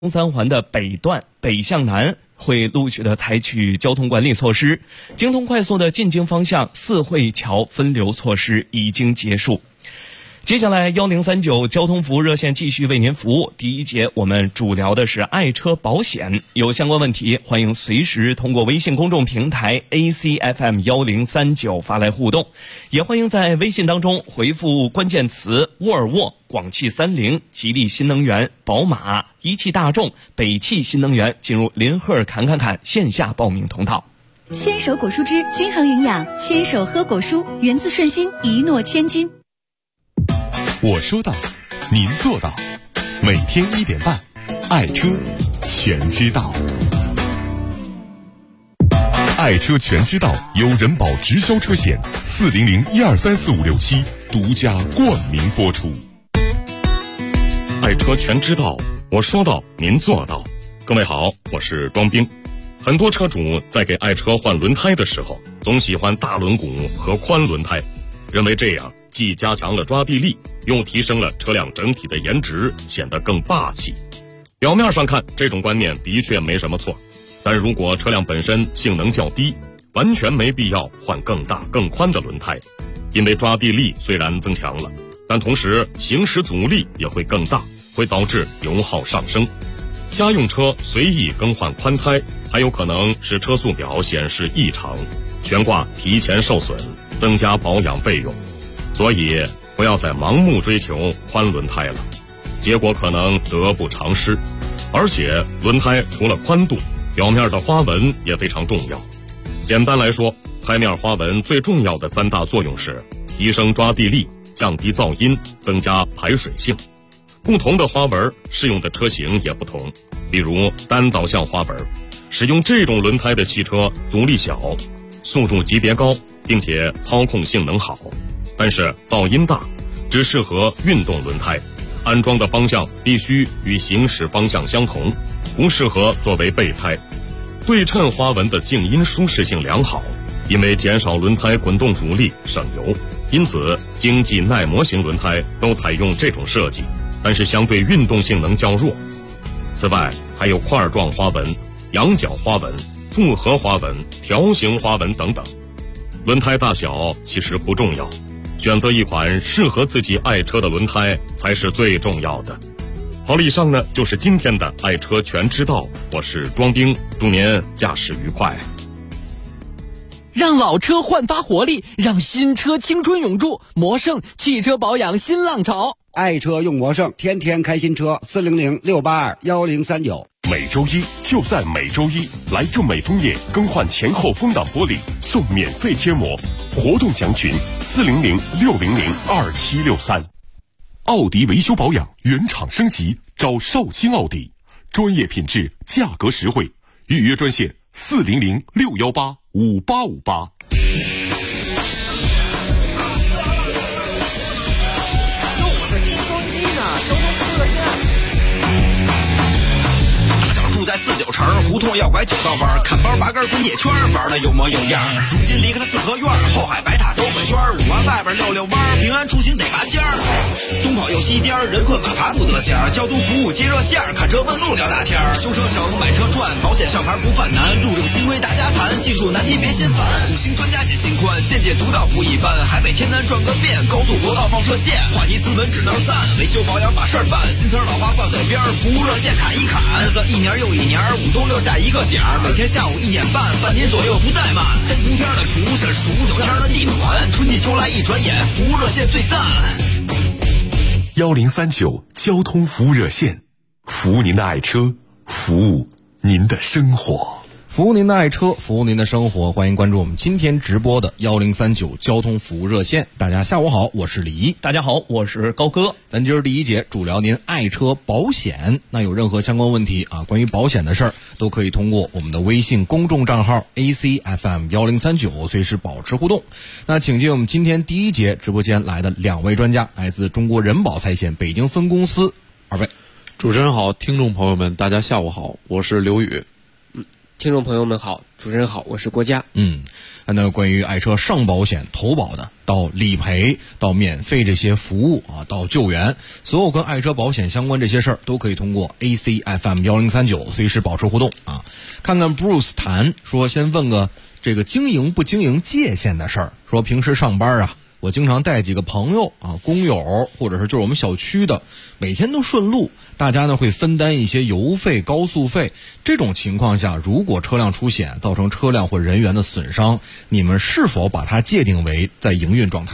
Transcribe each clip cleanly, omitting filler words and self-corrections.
三环的北段北向南会陆续的采取交通管理措施，京通快速的进京方向四惠桥分流措施已经结束。接下来1039交通服务热线继续为您服务。第一节我们主聊的是爱车保险，有相关问题欢迎随时通过微信公众平台 ACFM1039 发来互动，也欢迎在微信当中回复关键词沃尔沃、广汽30、吉利新能源、宝马、一汽大众、北汽新能源进入林赫侃线下报名通道。 牵手果蔬汁均衡营养，牵手喝果蔬，源自顺心，一诺千金。 我说到，您做到。每天1点半，爱车全知道。爱车全知道由人保直销车险400123456独家冠名播出。 爱车全知道，我说到，您做到。各位好，我是庄兵。很多车主在给爱车换轮胎的时候，总喜欢大轮毂和宽轮胎，认为这样既加强了抓地力，又提升了车辆整体的颜值，显得更霸气。表面上看，这种观念的确没什么错，但如果车辆本身性能较低，完全没必要换更大更宽的轮胎，因为抓地力虽然增强了，但同时行驶阻力也会更大，会导致油耗上升。家用车随意更换宽胎，还有可能使车速表显示异常，悬挂提前受损，增加保养费用。所以不要再盲目追求宽轮胎了，结果可能得不偿失。而且轮胎除了宽度，表面的花纹也非常重要。简单来说，胎面花纹最重要的3大作用是提升抓地力、降低噪音、增加排水性。不同的花纹适用的车型也不同，比如单导向花纹，使用这种轮胎的汽车阻力小，速度级别高，并且操控性能好，但是噪音大，只适合运动轮胎，安装的方向必须与行驶方向相同，不适合作为备胎。对称花纹的静音舒适性良好，因为减少轮胎滚动阻力省油，因此经济耐磨型轮胎都采用这种设计，但是相对运动性能较弱。此外还有块状花纹、仰角花纹、复合花纹、条形花纹等等。轮胎大小其实不重要，选择一款适合自己爱车的轮胎才是最重要的。好了，以上呢就是今天的爱车全知道，我是庄兵，祝您驾驶愉快。 让老车焕发活力，让新车青春永驻。魔胜汽车保养新浪潮， 爱车用魔胜，天天开新车。400-682-1039。 每周一就在每周一，来正美枫叶更换前后风挡玻璃送免费贴膜，活动详询400-600-2763。奥迪维修保养原厂升级，找绍兴奥迪，专业品质，价格实惠，预约专线400-618-5858。 住在49城，胡同要拐9道弯，看包8根滚铁圈，玩的有模有样。如今离开了四合院，后海白塔兜个圈，5环外边溜溜弯，平安出行得拔尖儿。东跑又西颠，人困马乏不得闲，交通服务接热线，看车问路聊大天。修车小买车赚，保险上牌不犯难，路政新规大家谈，技术难题别心烦。5星专家解心宽，见解独到不一般，海北天南转个遍，高速国道放射线，话题斯文只能赞，维修保养把事儿办，新词老话挂嘴边，服务热线砍一砍，1年又1年，5冬6夏一个点儿，每天下午1点半，半年左右不怠慢。3伏天的蒲是数9天的地暖，春季秋来一转眼，服务热线最赞。 1039交通服务热线，服务您的爱车，服务您的生活。 服务您的爱车，服务您的生活，欢迎关注我们今天直播的1039交通服务热线。大家下午好，我是李一。 大家好，我是高哥。 咱今儿第一节主聊您爱车保险，那有任何相关问题啊，关于保险的事儿，都可以通过我们的微信公众账号 ACFM1039 随时保持互动。那请进我们今天第一节直播间来的2位专家，来自中国人保财险北京分公司2位。 主持人好，听众朋友们大家下午好，我是刘宇。 听众朋友们好，主持人好，我是郭嘉。 那关于爱车上保险、投保的，到理赔，到免费这些服务啊，到救援，所有跟爱车保险相关这些事儿，都可以通过 ACFM1039随时保持互动啊。看看 Bruce 谈说，先问个这个经营不经营界限的事儿。说平时上班啊，我经常带几个朋友啊，工友或者是就是我们小区的，每天都顺路，大家呢会分担一些油费、高速费。这种情况下，如果车辆出险造成车辆或人员的损伤，你们是否把它界定为在营运状态？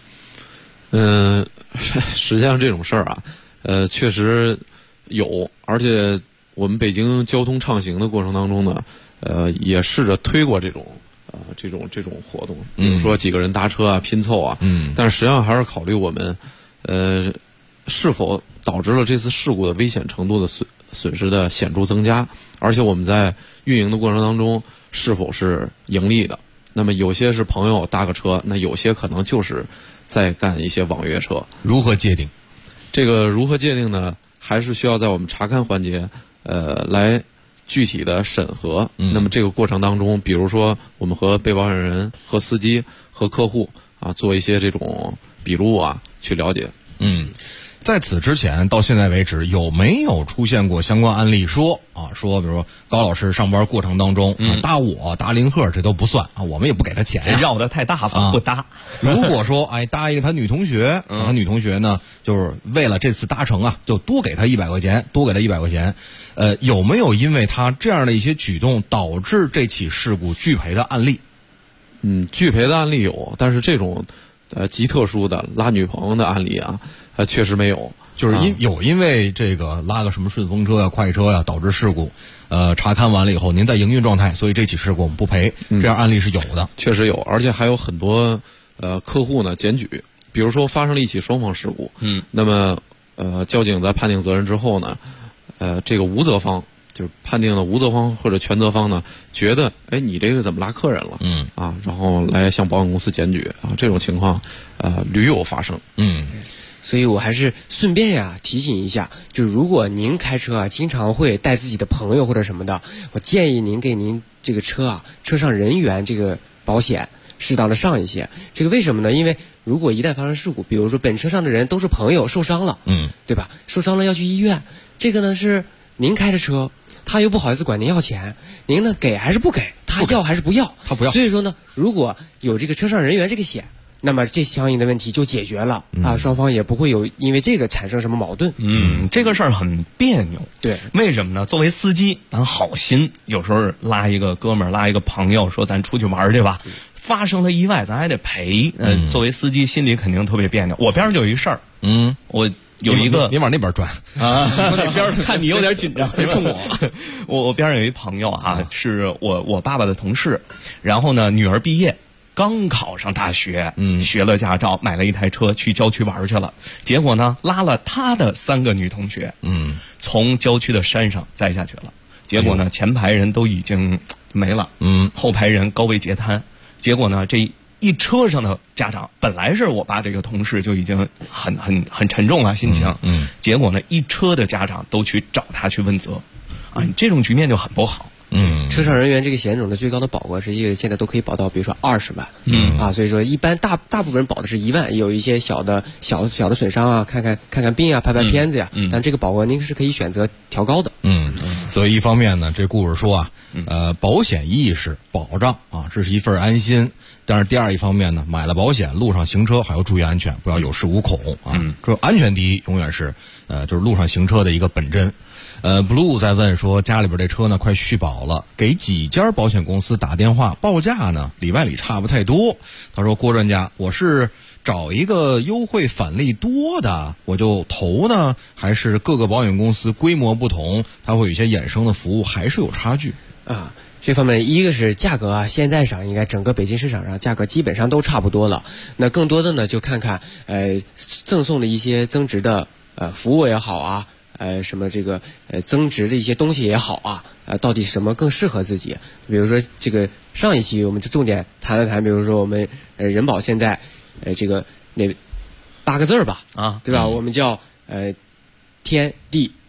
实际上这种事儿啊，确实有，而且我们北京交通畅行的过程当中呢，也试着推过这种活动，比如说几个人搭车啊、拼凑啊，但是实际上还是考虑我们，是否导致了这次事故的危险程度的损失的显著增加，而且我们在运营的过程当中是否是盈利的。那么有些是朋友搭个车，那有些可能就是在干一些网约车。 如何界定？ 这个如何界定呢？还是需要在我们查看环节，来具体的审核。那么这个过程当中，比如说我们和被保险人、和司机、和客户啊，做一些这种笔录啊，去了解。 在此之前到现在为止，有没有出现过相关案例说比如说高老师上班过程当中搭我搭林鹤，这都不算啊，我们也不给他钱呀， 绕得太大方不搭。 如果说搭一个他女同学，他女同学呢就是为了这次搭乘啊，就多给他100块钱，有没有因为他这样的一些举动导致这起事故拒赔的案例？ 拒赔的案例有，但是这种极特殊的拉女朋友的案例啊，确实没有。 就是因为这个拉个什么顺风车呀、快车呀导致事故，查看完了以后您在营运状态，所以这起事故我们不赔，这样案例是有的， 确实有，而且还有很多客户呢检举，比如说发生了一起双方事故，那么交警在判定责任之后呢，这个无责方就是判定的无责方或者全责方呢，觉得你这个怎么拉客人了？然后来向保险公司检举啊，这种情况屡有发生。 所以我还是顺便提醒一下，就是如果您开车经常会带自己的朋友或者什么的，我建议您给您这个车上人员这个保险适当的上一些。这个为什么呢？因为如果一旦发生事故，比如说本车上的人都是朋友受伤了，对吧？受伤了要去医院，这个呢是您开的车，他又不好意思管您要钱，您呢给还是不给？他要还是不要？ 他不要。 所以说呢，如果有这个车上人员这个险，那么这相应的问题就解决了双方也不会有因为这个产生什么矛盾。 这个事儿很别扭。 对， 为什么呢？作为司机，咱好心，有时候拉一个哥们儿，拉一个朋友，说咱出去玩去吧，发生了意外，咱还得赔。作为司机，心里肯定特别别扭。我边上就有一事儿，我有一个， 你往那边转啊，那边看你有点紧张，别冲我边上有一朋友是我爸爸的同事，然后呢，女儿毕业。刚考上大学，学了驾照，买了一台车去郊区玩去了。结果呢，拉了他的3个女同学，从郊区的山上栽下去了。结果呢，前排人都已经没了，后排人高位截瘫。结果呢，这一车上的家长，本来是我爸这个同事就已经很沉重了心情，结果呢，一车的家长都去找他去问责，这种局面就很不好。 车上人员这个险种的最高的保额实际现在都可以保到，比如说20万，所以说一般大部分人保的是1万，有一些小的损伤啊，看看病啊，拍片子呀，但这个保额您是可以选择调高的。 所以一方面呢，这故事说保险意识保障这是一份安心，但是第二一方面呢，买了保险，路上行车还要注意安全，不要有恃无恐这安全第一，永远是就是路上行车的一个本真。Blue 在问说，家里边这车呢快续保了，给几家保险公司打电话报价呢，里外里差不太多。他说，郭专家，我是找一个优惠返利多的我就投呢，还是各个保险公司规模不同，它会有一些衍生的服务，还是有差距这方面一个是价格现在上应该整个北京市场上价格基本上都差不多了，那更多的呢就看看赠送的一些增值的服务也好什么这个增值的一些东西也好到底什么更适合自己。比如说这个上一期我们就重点谈了谈，比如说我们人保现在这个那8个字吧对吧？我们叫天地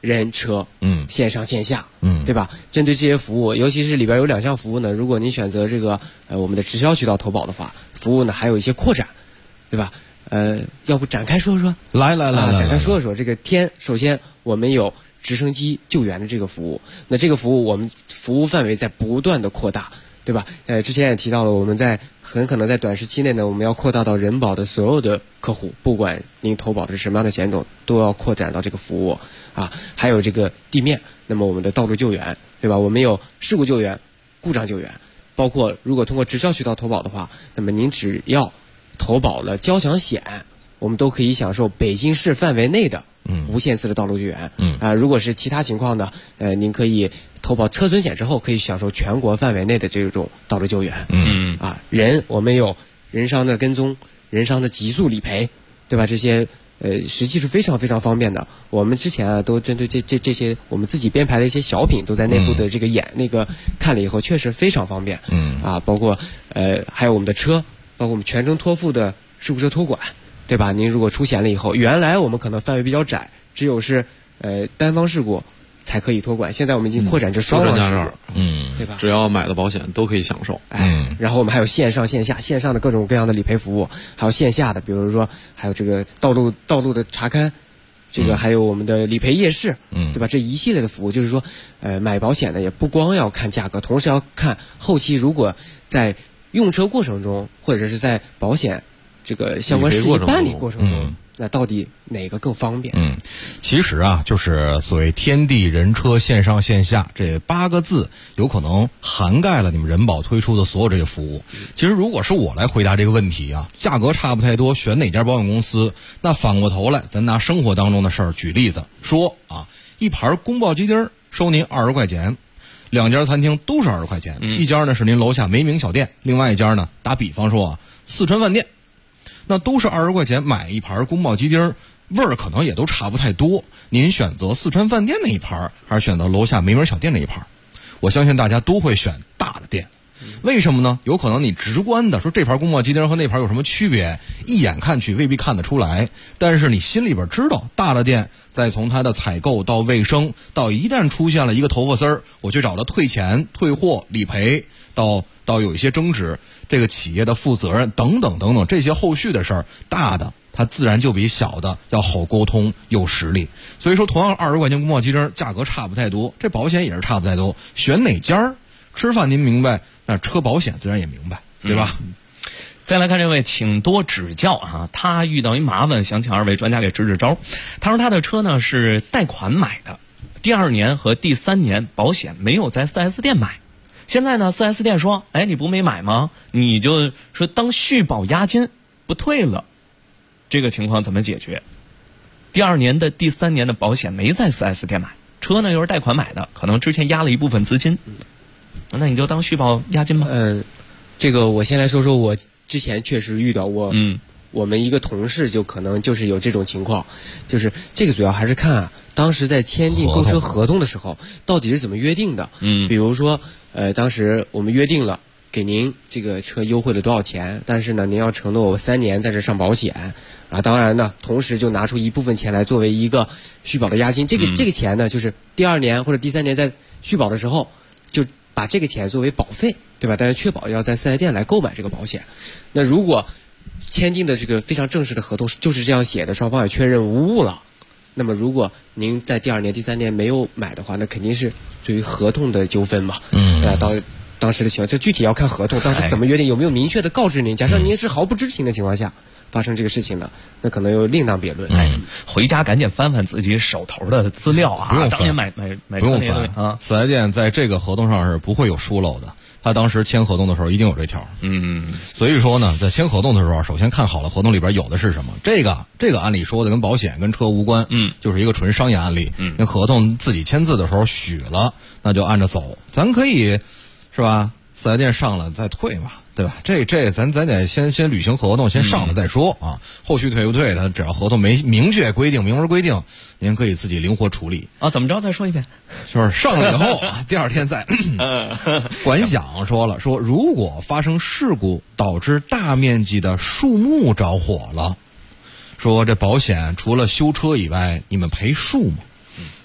人车，线上线下，对吧？针对这些服务，尤其是里边有2项服务呢，如果您选择这个我们的直销渠道投保的话，服务呢还有一些扩展，对吧？要不展开说说？ 来， 展开说说这个天。首先，我们有直升机救援的这个服务，那这个服务我们服务范围在不断的扩大，对吧？之前也提到了，我们很可能在短时期内呢，我们要扩大到人保的所有的客户，不管您投保的是什么样的险种，都要扩展到这个服务啊。还有这个地面，那么我们的道路救援，对吧？我们有事故救援、故障救援，包括如果通过直销渠道投保的话，那么您只要投保了交强险，我们都可以享受北京市范围内的无限次的道路救援。如果是其他情况呢，您可以投保车损险之后，可以享受全国范围内的这种道路救援。我们有人伤的跟踪、人伤的急速理赔，对吧？这些实际是非常非常方便的。我们之前都针对这些我们自己编排的一些小品，都在内部的这个看了以后，确实非常方便。包括还有我们的车。包括我们全程托付的事故车托管，对吧？您如果出险了以后，原来我们可能范围比较窄，只有是单方事故才可以托管，现在我们已经扩展至双方事故，对吧？ 只要买的保险都可以享受。 然后我们还有线上线下，线上的各种各样的理赔服务，还有线下的，比如说还有这个道路的查勘，这个还有我们的理赔夜市，对吧？这一系列的服务，就是说买保险呢也不光要看价格，同时要看后期如果在用车过程中，或者是在保险这个相关事宜办理过程中，那到底哪个更方便？ 其实啊，就是所谓天地人车线上线下这8个字，有可能涵盖了你们人保推出的所有这些服务。其实如果是我来回答这个问题啊，价格差不太多，选哪家保险公司？那反过头来，咱拿生活当中的事儿举例子说啊，一盘宫保鸡丁收您20块钱。2家餐厅都是20块钱，一家呢是您楼下梅名小店，另外一家呢，打比方说四川饭店，那都是20块钱买一盘宫保鸡丁，味儿可能也都差不太多。您选择四川饭店那一盘，还是选择楼下梅名小店那一盘？我相信大家都会选大的店。为什么呢？有可能你直观的说这盘宫保鸡丁和那盘有什么区别，一眼看去未必看得出来，但是你心里边知道，大的店再从它的采购到卫生，到一旦出现了一个头发丝儿，我去找他退钱、退货、理赔，到有一些争执，这个企业的负责任等等等等这些后续的事儿，大的它自然就比小的要好沟通、有实力。所以说，同样20块钱宫保鸡丁，价格差不太多，这保险也是差不太多，选哪家吃饭您明白，那车保险自然也明白，对吧？ 再来看这位，请多指教啊！他遇到一麻烦，想请2位专家给支支招。他说他的车呢是贷款买的，第2年和第3年保险没有在 4S 店买。现在呢 4S 店说，你不没买吗？你就说当续保押金不退了，这个情况怎么解决？第2年的第3年的保险没在 4S 店买，车呢又是贷款买的，可能之前压了一部分资金，那你就当续保押金吧。 这个我先来说说我之前确实遇到过，我们一个同事就可能就是有这种情况，就是这个主要还是看当时在签订购车合同的时候到底是怎么约定的。比如说当时我们约定了给您这个车优惠了多少钱，但是呢您要承诺我3年在这上保险啊，当然呢同时就拿出一部分钱来作为一个续保的押金，这个钱呢就是第2年或者第3年在续保的时候就把这个钱作为保费，对吧？但是确保要在4S店来购买这个保险。那如果签订的这个非常正式的合同就是这样写的，双方也确认无误了，那么如果您在第2年、第3年没有买的话，那肯定是属于合同的纠纷嘛。到当时的情况，这具体要看合同当时怎么约定，有没有明确的告知您。假设您是毫不知情的情况下发生这个事情了，那可能又另当别论。 回家赶紧翻翻自己手头的资料啊！ 不用翻， 当年买不用翻啊！4S店在这个合同上是不会有疏漏的，他当时签合同的时候一定有这条。所以说呢，在签合同的时候，首先看好了合同里边有的是什么。这个案例说的跟保险跟车无关，就是一个纯商业案例。那合同自己签字的时候许了，那就按着走，咱可以是吧？4S店上了再退嘛。对吧？这咱得先履行合同，先上了再说啊。后续退不退的，只要合同没明确规定、明文规定，您可以自己灵活处理啊。怎么着？再说一遍， 就是上了以后啊，第2天再管享说了，说如果发生事故导致大面积的树木着火了，说这保险除了修车以外，你们赔树吗？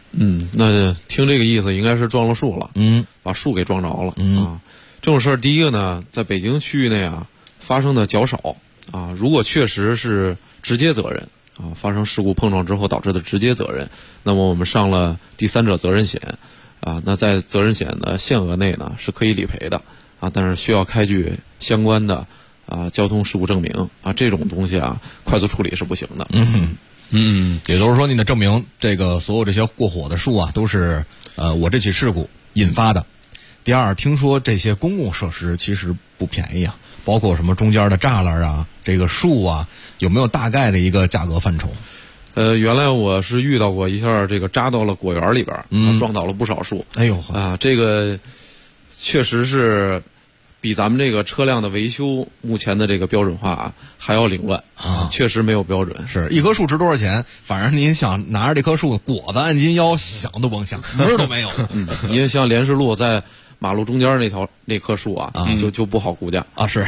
那听这个意思，应该是撞了树了，把树给撞着了，啊。这种事儿，第一个呢，在北京区域内啊，发生的较少啊。如果确实是直接责任啊，发生事故碰撞之后导致的直接责任，那么我们上了第三者责任险啊。那在责任险的限额内呢，是可以理赔的啊，但是需要开具相关的交通事故证明啊，这种东西啊，快速处理是不行的。 也就是说，你得证明这个所有这些过火的树啊，都是我这起事故引发的。第二，听说这些公共设施其实不便宜啊，包括什么中间的栅栏啊，这个树啊，有没有大概的一个价格范畴？ 原来我是遇到过一下，这个扎到了果园里边，撞倒了不少树。 哎呦啊，这个确实是比咱们这个车辆的维修目前的这个标准化还要凌乱啊，确实没有标准。 是一棵树值多少钱？反正您想拿着这棵树果子按斤腰，想都甭想，门儿都没有。 因为像莲石路在马路中间那棵树啊，就不好估价啊。是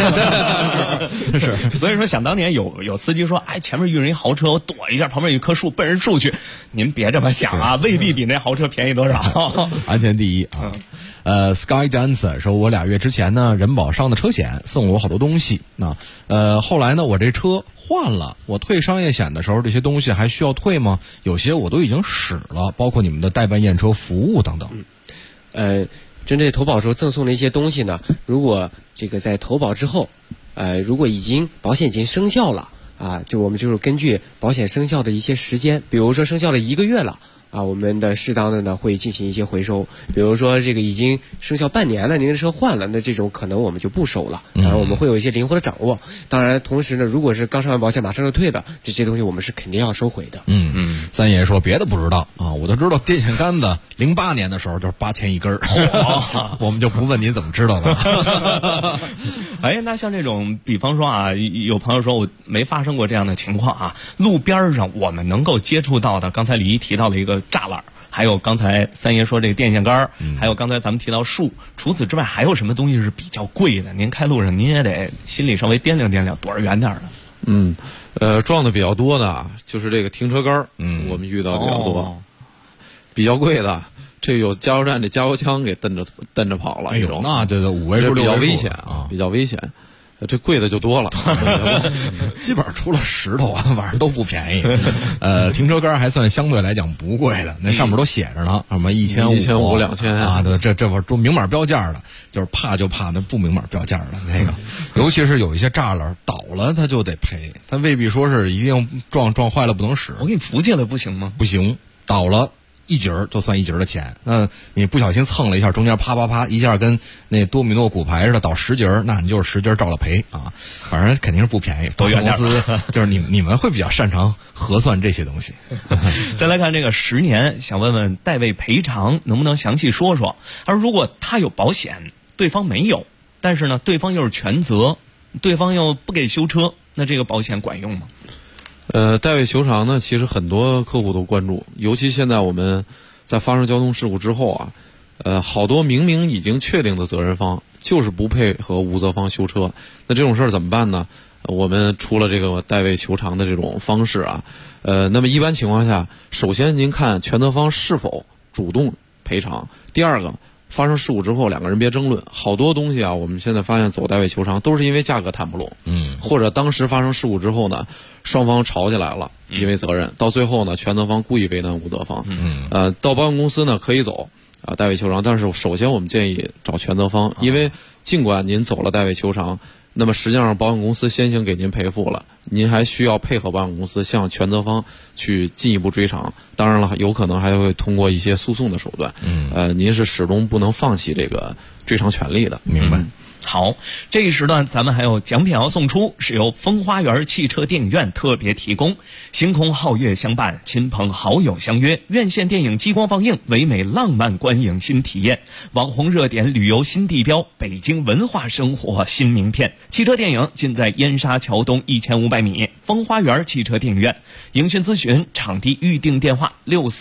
是，所以说想当年有司机说，哎，前面遇人一豪车，我躲一下，旁边有一棵树，奔人树去。您别这么想啊，未必比那豪车便宜多少。 安全第一啊。Sky Dance 说，我2月之前呢，人保上的车险送了我好多东西。后来呢，我这车换了，我退商业险的时候，这些东西还需要退吗？有些我都已经使了，包括你们的代办验车服务等等。 针对投保时候赠送的一些东西呢，如果这个在投保之后，如果保险已经生效了啊，我们就是根据保险生效的一些时间，比如说生效了1个月了。我们的适当的呢会进行一些回收，比如说这个已经生效半年了，您的车换了，那这种可能我们就不收了。当然我们会有一些灵活的掌握。当然，同时呢，如果是刚上完保险马上就退的，这些东西我们是肯定要收回的。 三爷说别的不知道啊，我都知道电线杆子08年的时候就是8000一根我们就不问您怎么知道的。 哎，那像这种，比方说啊，有朋友说我没发生过这样的情况啊，路边上我们能够接触到的，刚才李一提到了一个栅栏，还有刚才三爷说这个电线杆，还有刚才咱们提到树，除此之外还有什么东西是比较贵的？您开路上您也得心里稍微掂量掂量，躲着远点的。 撞的比较多的就是这个停车杆，我们遇到比较多，比较贵的。这有加油站这加油枪给蹬着跑了， 哎呦，那这个5位数比较危险啊，比较危险。这贵的就多了， 基本上除了石头啊，反正都不便宜。停车杆还算相对来讲不贵的，那上面都写着呢，什么1500、 2000 啊，这会儿都明码标价的，就是怕那不明码标价的那个。尤其是有一些栅栏倒了，他就得赔，他未必说是一定撞坏了不能使。 我给你扶起来不行吗？ 不行，倒了。1节就算1节的钱，那你不小心蹭了一下，中间啪一下跟那多米诺骨牌似的倒10节，那你就是10节照了赔啊！反正肯定是不便宜。 多远点？ 公司就是你们会比较擅长核算这些东西。 再来看这个10年，想问问代位赔偿能不能详细说说？而如果他有保险，对方没有，但是呢，对方又是全责，对方又不给修车，那这个保险管用吗？ 代位求偿呢，其实很多客户都关注，尤其现在我们在发生交通事故之后啊，好多明明已经确定的责任方就是不配合无责方修车，那这种事儿怎么办呢？我们出了这个代位求偿的这种方式啊，那么一般情况下，首先您看全责方是否主动赔偿，第二个。发生事故之后，两个人别争论。好多东西啊，我们现在发现走代位求偿都是因为价格谈不拢，或者当时发生事故之后呢，双方吵起来了，因为责任，到最后呢，全责方故意为难无责方，到保险公司呢可以走代位求偿，但是首先我们建议找全责方，因为尽管您走了代位求偿。那么实际上，保险公司先行给您赔付了，您还需要配合保险公司向全责方去进一步追偿。当然了，有可能还会通过一些诉讼的手段。您是始终不能放弃这个追偿权利的。 明白。 好，这一时段咱们还有奖品要送出，是由风花园汽车电影院特别提供。星空皓月相伴，亲朋好友相约，院线电影激光放映，唯美浪漫观影新体验，网红热点旅游新地标，北京文化生活新名片。汽车电影尽在燕莎桥东1500米风花园汽车电影院。影讯咨询场地预订电话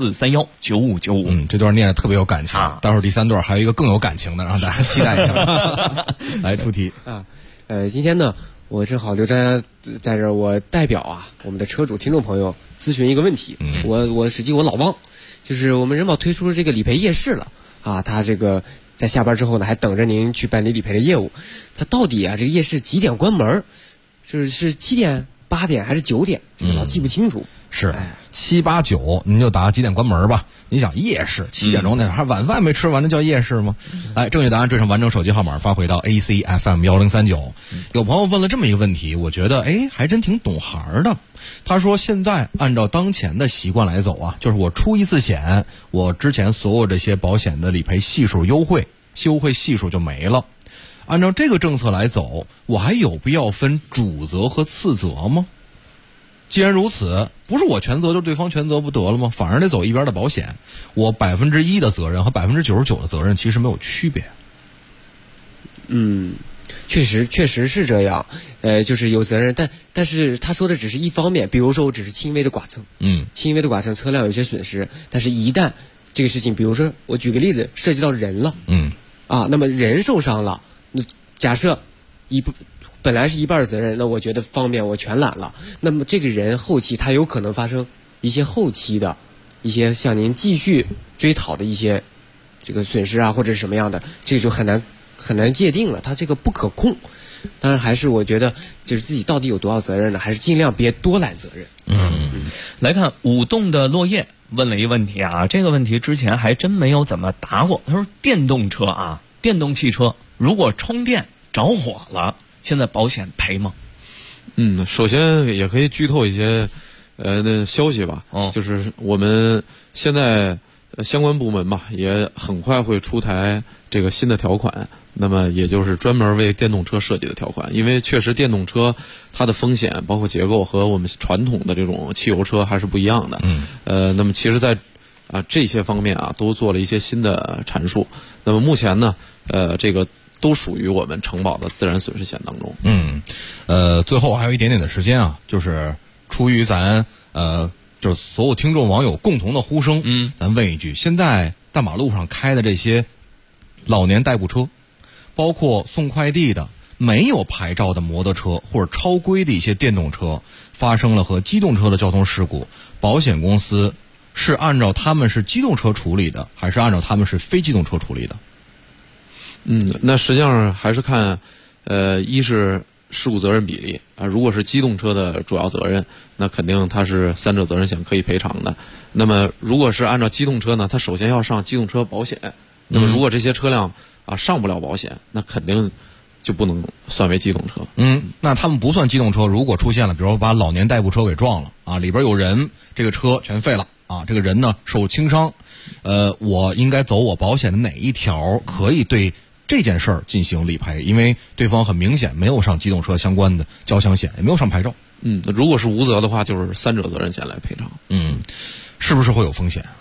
64319595。 这段念得特别有感情，待会儿第3段还有一个更有感情的，让大家期待一下。来出题今天呢，我正好刘专在这儿，我代表我们的车主听众朋友咨询一个问题。我实际我老汪， 就是我们人保推出这个理赔夜市了啊，它这个在下班之后呢，还等着您去办理理赔的业务。它到底啊，这个夜市几点关门？是7点、8点还是9点？老记不清楚。 是7、8、9，您就打几点关门吧。你想夜市7点钟那还晚饭没吃完，那叫夜市吗？正确答案追上完整手机号码发回到 ACFM1039。有朋友问了这么一个问题，我觉得还真挺懂行的。他说现在按照当前的习惯来走啊，就是我出一次险，我之前所有这些保险的理赔系数优惠系数就没了。按照这个政策来走，我还有必要分主责和次责吗？既然如此，不是我全责就是对方全责不得了吗？反而得走一边的保险，我1%的责任和99%的责任其实没有区别。 确实是这样，就是有责任，但是他说的只是一方面，比如说我只是轻微的剐蹭，轻微的剐蹭车辆有些损失，但是一旦这个事情，比如说我举个例子，涉及到人了，那么人受伤了，那假设本来是一半的责任，那我觉得方便我全揽了，那么这个人后期他有可能发生一些后期的一些向您继续追讨的一些这个损失啊，或者是什么样的，这就很难界定了，它这个不可控。当然还是我觉得就是自己到底有多少责任呢，还是尽量别多揽责任。 来看舞动的落叶问了一个问题啊，这个问题之前还真没有怎么答过。他说电动汽车如果充电着火了，现在保险赔吗？ 首先也可以剧透一些消息吧。就是我们现在相关部门吧，也很快会出台这个新的条款，那么也就是专门为电动车设计的条款。因为确实电动车它的风险包括结构和我们传统的这种汽油车还是不一样的。那么其实在这些方面都做了一些新的阐述。那么目前呢这个都属于我们承保的自然损失险当中。 最后还有一点点的时间啊，就是出于咱就是所有听众网友共同的呼声，咱问一句，现在大马路上开的这些老年代步车，包括送快递的、没有牌照的摩托车或者超规的一些电动车，发生了和机动车的交通事故，保险公司是按照他们是机动车处理的，还是按照他们是非机动车处理的？ 那实际上还是看一是事故责任比例如果是机动车的主要责任，那肯定它是三者责任险可以赔偿的。那么如果是按照机动车呢，它首先要上机动车保险。那么如果这些车辆上不了保险，那肯定就不能算为机动车。 那他们不算机动车，如果出现了比如说把老年代步车给撞了里边有人，这个车全废了这个人呢受轻伤，我应该走我保险的哪一条可以对这件事儿进行理赔？因为对方很明显没有上机动车相关的交强险，也没有上牌照。 如果是无责的话，就是三者责任险来赔偿。 是不是会有风险？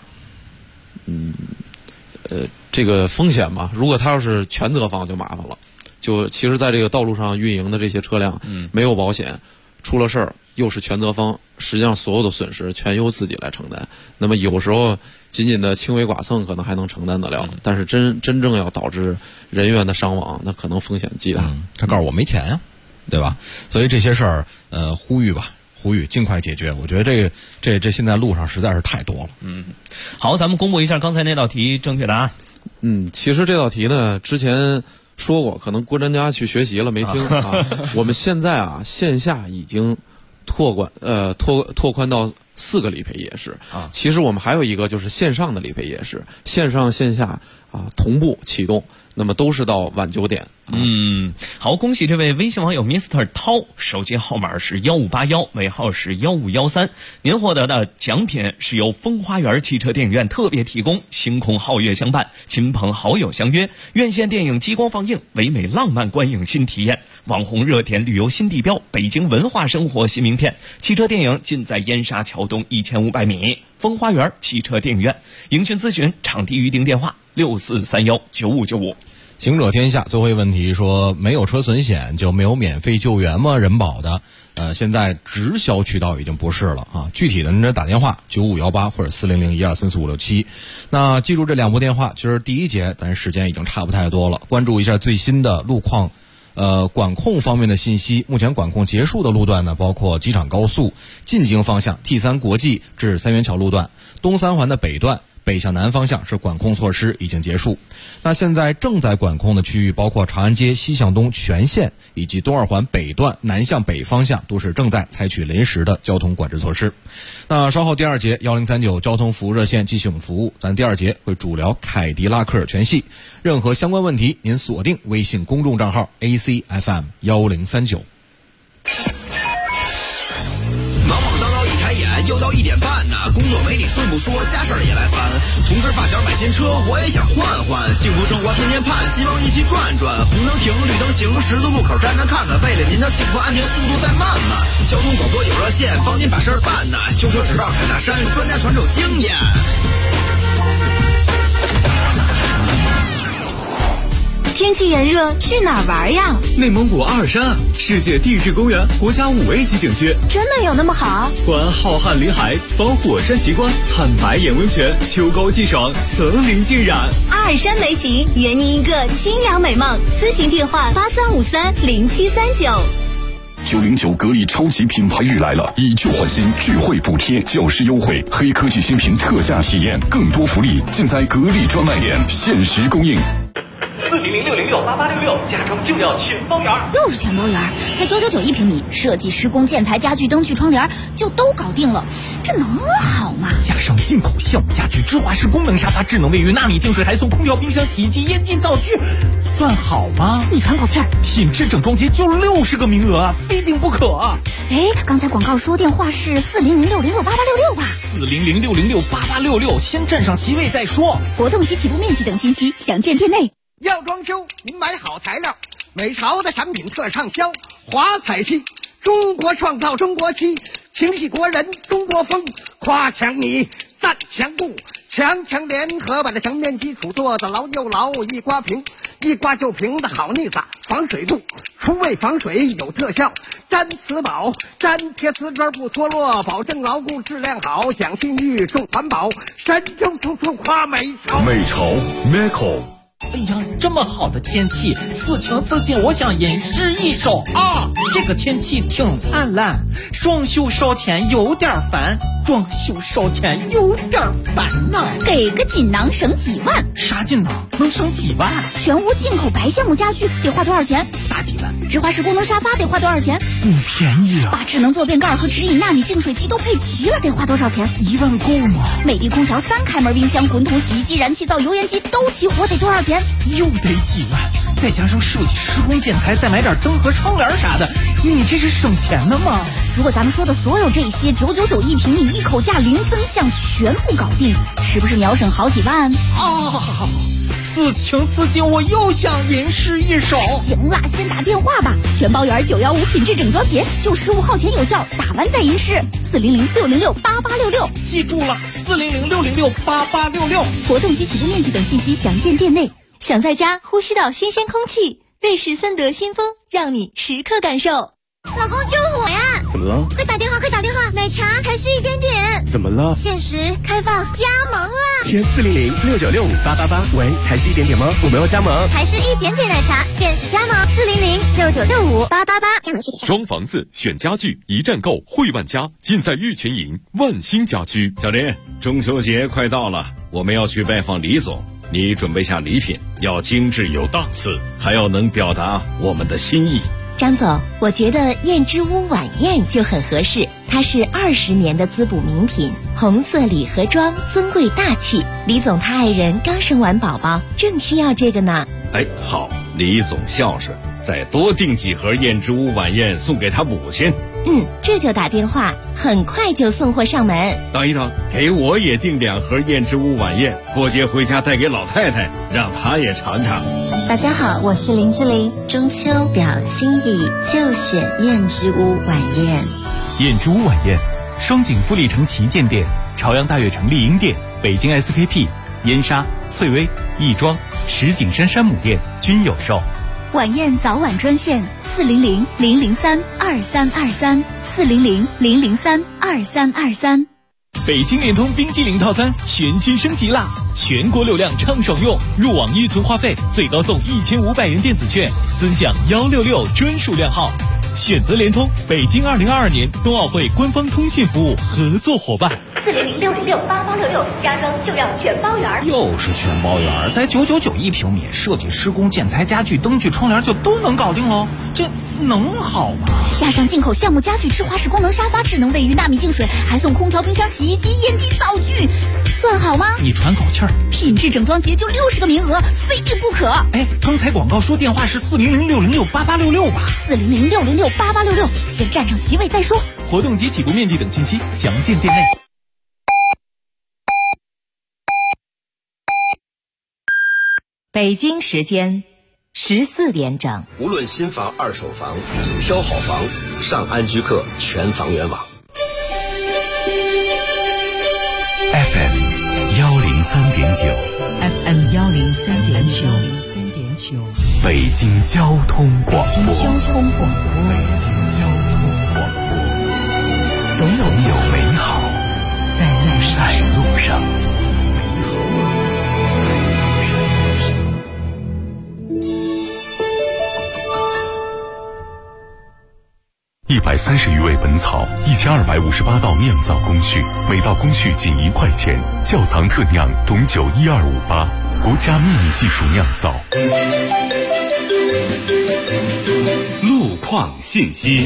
这个风险嘛，如果他要是全责方就麻烦了。就其实在这个道路上运营的这些车辆，没有保险，出了事儿又是全责方，实际上所有的损失全由自己来承担。那么有时候仅仅的轻微剐蹭可能还能承担得了，但是真正要导致人员的伤亡，那可能风险极大。 他告诉我没钱呀，对吧？所以这些事儿，呼吁尽快解决。我觉得这现在路上实在是太多了。 好，咱们公布一下刚才那道题正确答案。 其实这道题呢，之前说过，可能郭专家去学习了没听我们现在线下已经拓宽到4个理赔夜市其实我们还有一个就是线上的理赔夜市，线上线下同步启动，那么都是到晚9点。 好，恭喜这位微信网友 Mr. 涛，手机号码是1581，尾号是1513。您获得的奖品是由风花园汽车电影院特别提供，星空皓月相伴，亲朋好友相约，院线电影激光放映，唯美浪漫观影新体验，网红热点旅游新地标，北京文化生活新名片。汽车电影尽在燕莎桥东1500米，风花园汽车电影院。营讯咨询场地预订电话64319595。 行者天下最后一个问题说，没有车损险就没有免费救援吗？人保的现在直销渠道已经不是了具体的您这打电话9518或者40012344567。那记住这2部电话，其实第一节咱时间已经差不太多了，关注一下最新的路况管控方面的信息。目前管控结束的路段呢，包括机场高速进京方向 T3 国际至三元桥路段，东三环的北段北向南方向是管控措施已经结束。那现在正在管控的区域包括长安街西向东全线以及东二环北段南向北方向，都是正在采取临时的交通管制措施。那稍后第二节1039交通服务热线继续我们服务，咱第二节会主聊凯迪拉克全系。任何相关问题您锁定微信公众账号 ACFM 1039。 忙忙叨叨一开眼，又到1点半呢。工作没你顺不说，家事儿也来烦。同事发小买新车，我也想换换。幸福生活天天盼，希望一起转转。红灯停，绿灯行，十字路口站站看看。为了您的幸福安宁，速度再慢慢。交通广播有热线，帮您把事儿办呐。修车直道开大山，专家传授经验。 天气炎热，去哪儿玩呀？ 内蒙古阿尔山，世界地质公园国家5A级景区， 真的有那么好？ 观浩瀚林海，访火山奇观，看白眼温泉，秋高气爽，层林尽染。 阿尔山美景，圆您一个清凉美梦。咨询电话83530739。 909格力超级品牌日来了，以旧换新，聚会补贴，教师优惠，黑科技新品特价体验，更多福利尽在格力专卖店，限时供应。 400-606-8866，家装就要全包圆。 又是全包圆，才991平米，设计、施工、建材、家具、灯具、窗帘就都搞定了，这能好吗？ 加上进口项目家具、芝华士功能沙发、智能卫浴、纳米净水，还送空调、冰箱、洗衣机、烟机、灶具，算好吗？ 你喘口气儿， 品质整装节就60个名额啊，非订不可啊！ 哎，刚才广告说电话是400-606-8866吧 ？400-606-8866，先占上席位再说。 活动及起步面积等信息详见店内。 要装修，您买好材料，美潮的产品特畅销。华彩漆，中国创造中国漆，情系国人中国风。夸墙你，赞墙布，强强联合把这墙面基础做得牢又牢，一刮平，一刮就平的好腻子，防水度，除味防水有特效。粘瓷宝，粘贴瓷砖不脱落，保证牢固质量好，讲信誉重环保，神州处处夸美潮。 美潮 Meco。 哎呀，这么好的天气，此情此景，我想吟诗一首啊！这个天气挺灿烂，装修烧钱有点烦，装修烧钱有点烦呐。 给个锦囊省几万？ 啥锦囊能省几万？ 全屋进口白橡木家具得花多少钱？ 大几万。 芝华士功能沙发得花多少钱？ 不便宜啊。 把智能坐便盖和直饮纳米净水机都配齐了，得花多少钱 ？1万够吗？ 美的空调、3开门冰箱、滚筒洗衣机、燃气灶、油烟机都齐活，得多少钱？ 又得几万，再加上设计、施工、建材，再买点灯和窗帘啥的，你这是省钱的吗？ 如果咱们说的所有这些991平米，一口价零增项，全部搞定，是不是秒省好几万？ 啊！此情此景，我又想吟诗一首。 行了，先打电话吧，全包圆915品质整装节，就15号前有效，打完再吟诗。400-606-8866， 记住了，400-606-8866。 活动及起步面积等信息详见店内。想在家呼吸到新鲜空气，瑞士森德新风让你时刻感受。 老公救我呀！ 怎么了？ 快打电话，快打电话！奶茶还是1点点。 怎么了？ 限时开放加盟了。 填400-696-5888。喂，还是1点点吗？我们要加盟。 还是1点点奶茶，限时加盟400-6965-888。加盟具体看。 装房子选家具，一站购汇万家，尽在玉泉营万兴家居。 小林，中秋节快到了，我们要去拜访李总。你准备下礼品，要精致有档次，还要能表达我们的心意。 张总，我觉得燕之屋晚宴就很合适，它是20年的滋补名品，红色礼盒装，尊贵大气。李总他爱人刚生完宝宝，正需要这个呢。 哎，好，李总孝顺，再多订几盒燕之屋晚宴送给他母亲。 这就打电话，很快就送货上门。 等一等，给我也订2盒燕之屋晚宴，过节回家带给老太太，让她也尝尝。 大家好，我是林志玲，中秋表心意就选燕之屋晚宴。 燕之屋晚宴，双井富力城旗舰店、朝阳大悦城丽婴店、北京 SKP、燕莎、翠微、亦庄、石景山山姆店均有售。 晚宴早晚专线400-003-2323，400-003-2323。 北京联通冰激凌套餐全新升级啦！全国流量畅爽用，入网预存话费最高送1500元电子券，尊享166专属量号。 选择联通，北京2022年冬奥会官方通信服务合作伙伴。 400-606-8866，家装就要全包圆。 又是全包圆，才999一平米，设计、施工、建材、家具、灯具、窗帘就都能搞定喽，这能好吗？ 加上进口橡木家具、智华式功能沙发、智能卫浴、纳米净水，还送空调、冰箱、洗衣机、烟机、灶具，算好吗？ 你喘口气儿， 品质整装节就60个名额，非订不可。 哎，刚才广告说电话是400-606-8866吧 ？400-606-8866，先占上席位再说。 活动及起步面积等信息详见店内。 北京时间14点整。 无论新房、二手房，挑好房，上安居客全房源网。 FM 103.9，FM 103.9， 北京交通广播。 北京交通广播，总有美好在路上。 130余味本草，1258道酿造工序，每道工序仅1块钱。窖藏特酿董酒12588，国家秘密技术酿造。 路况信息。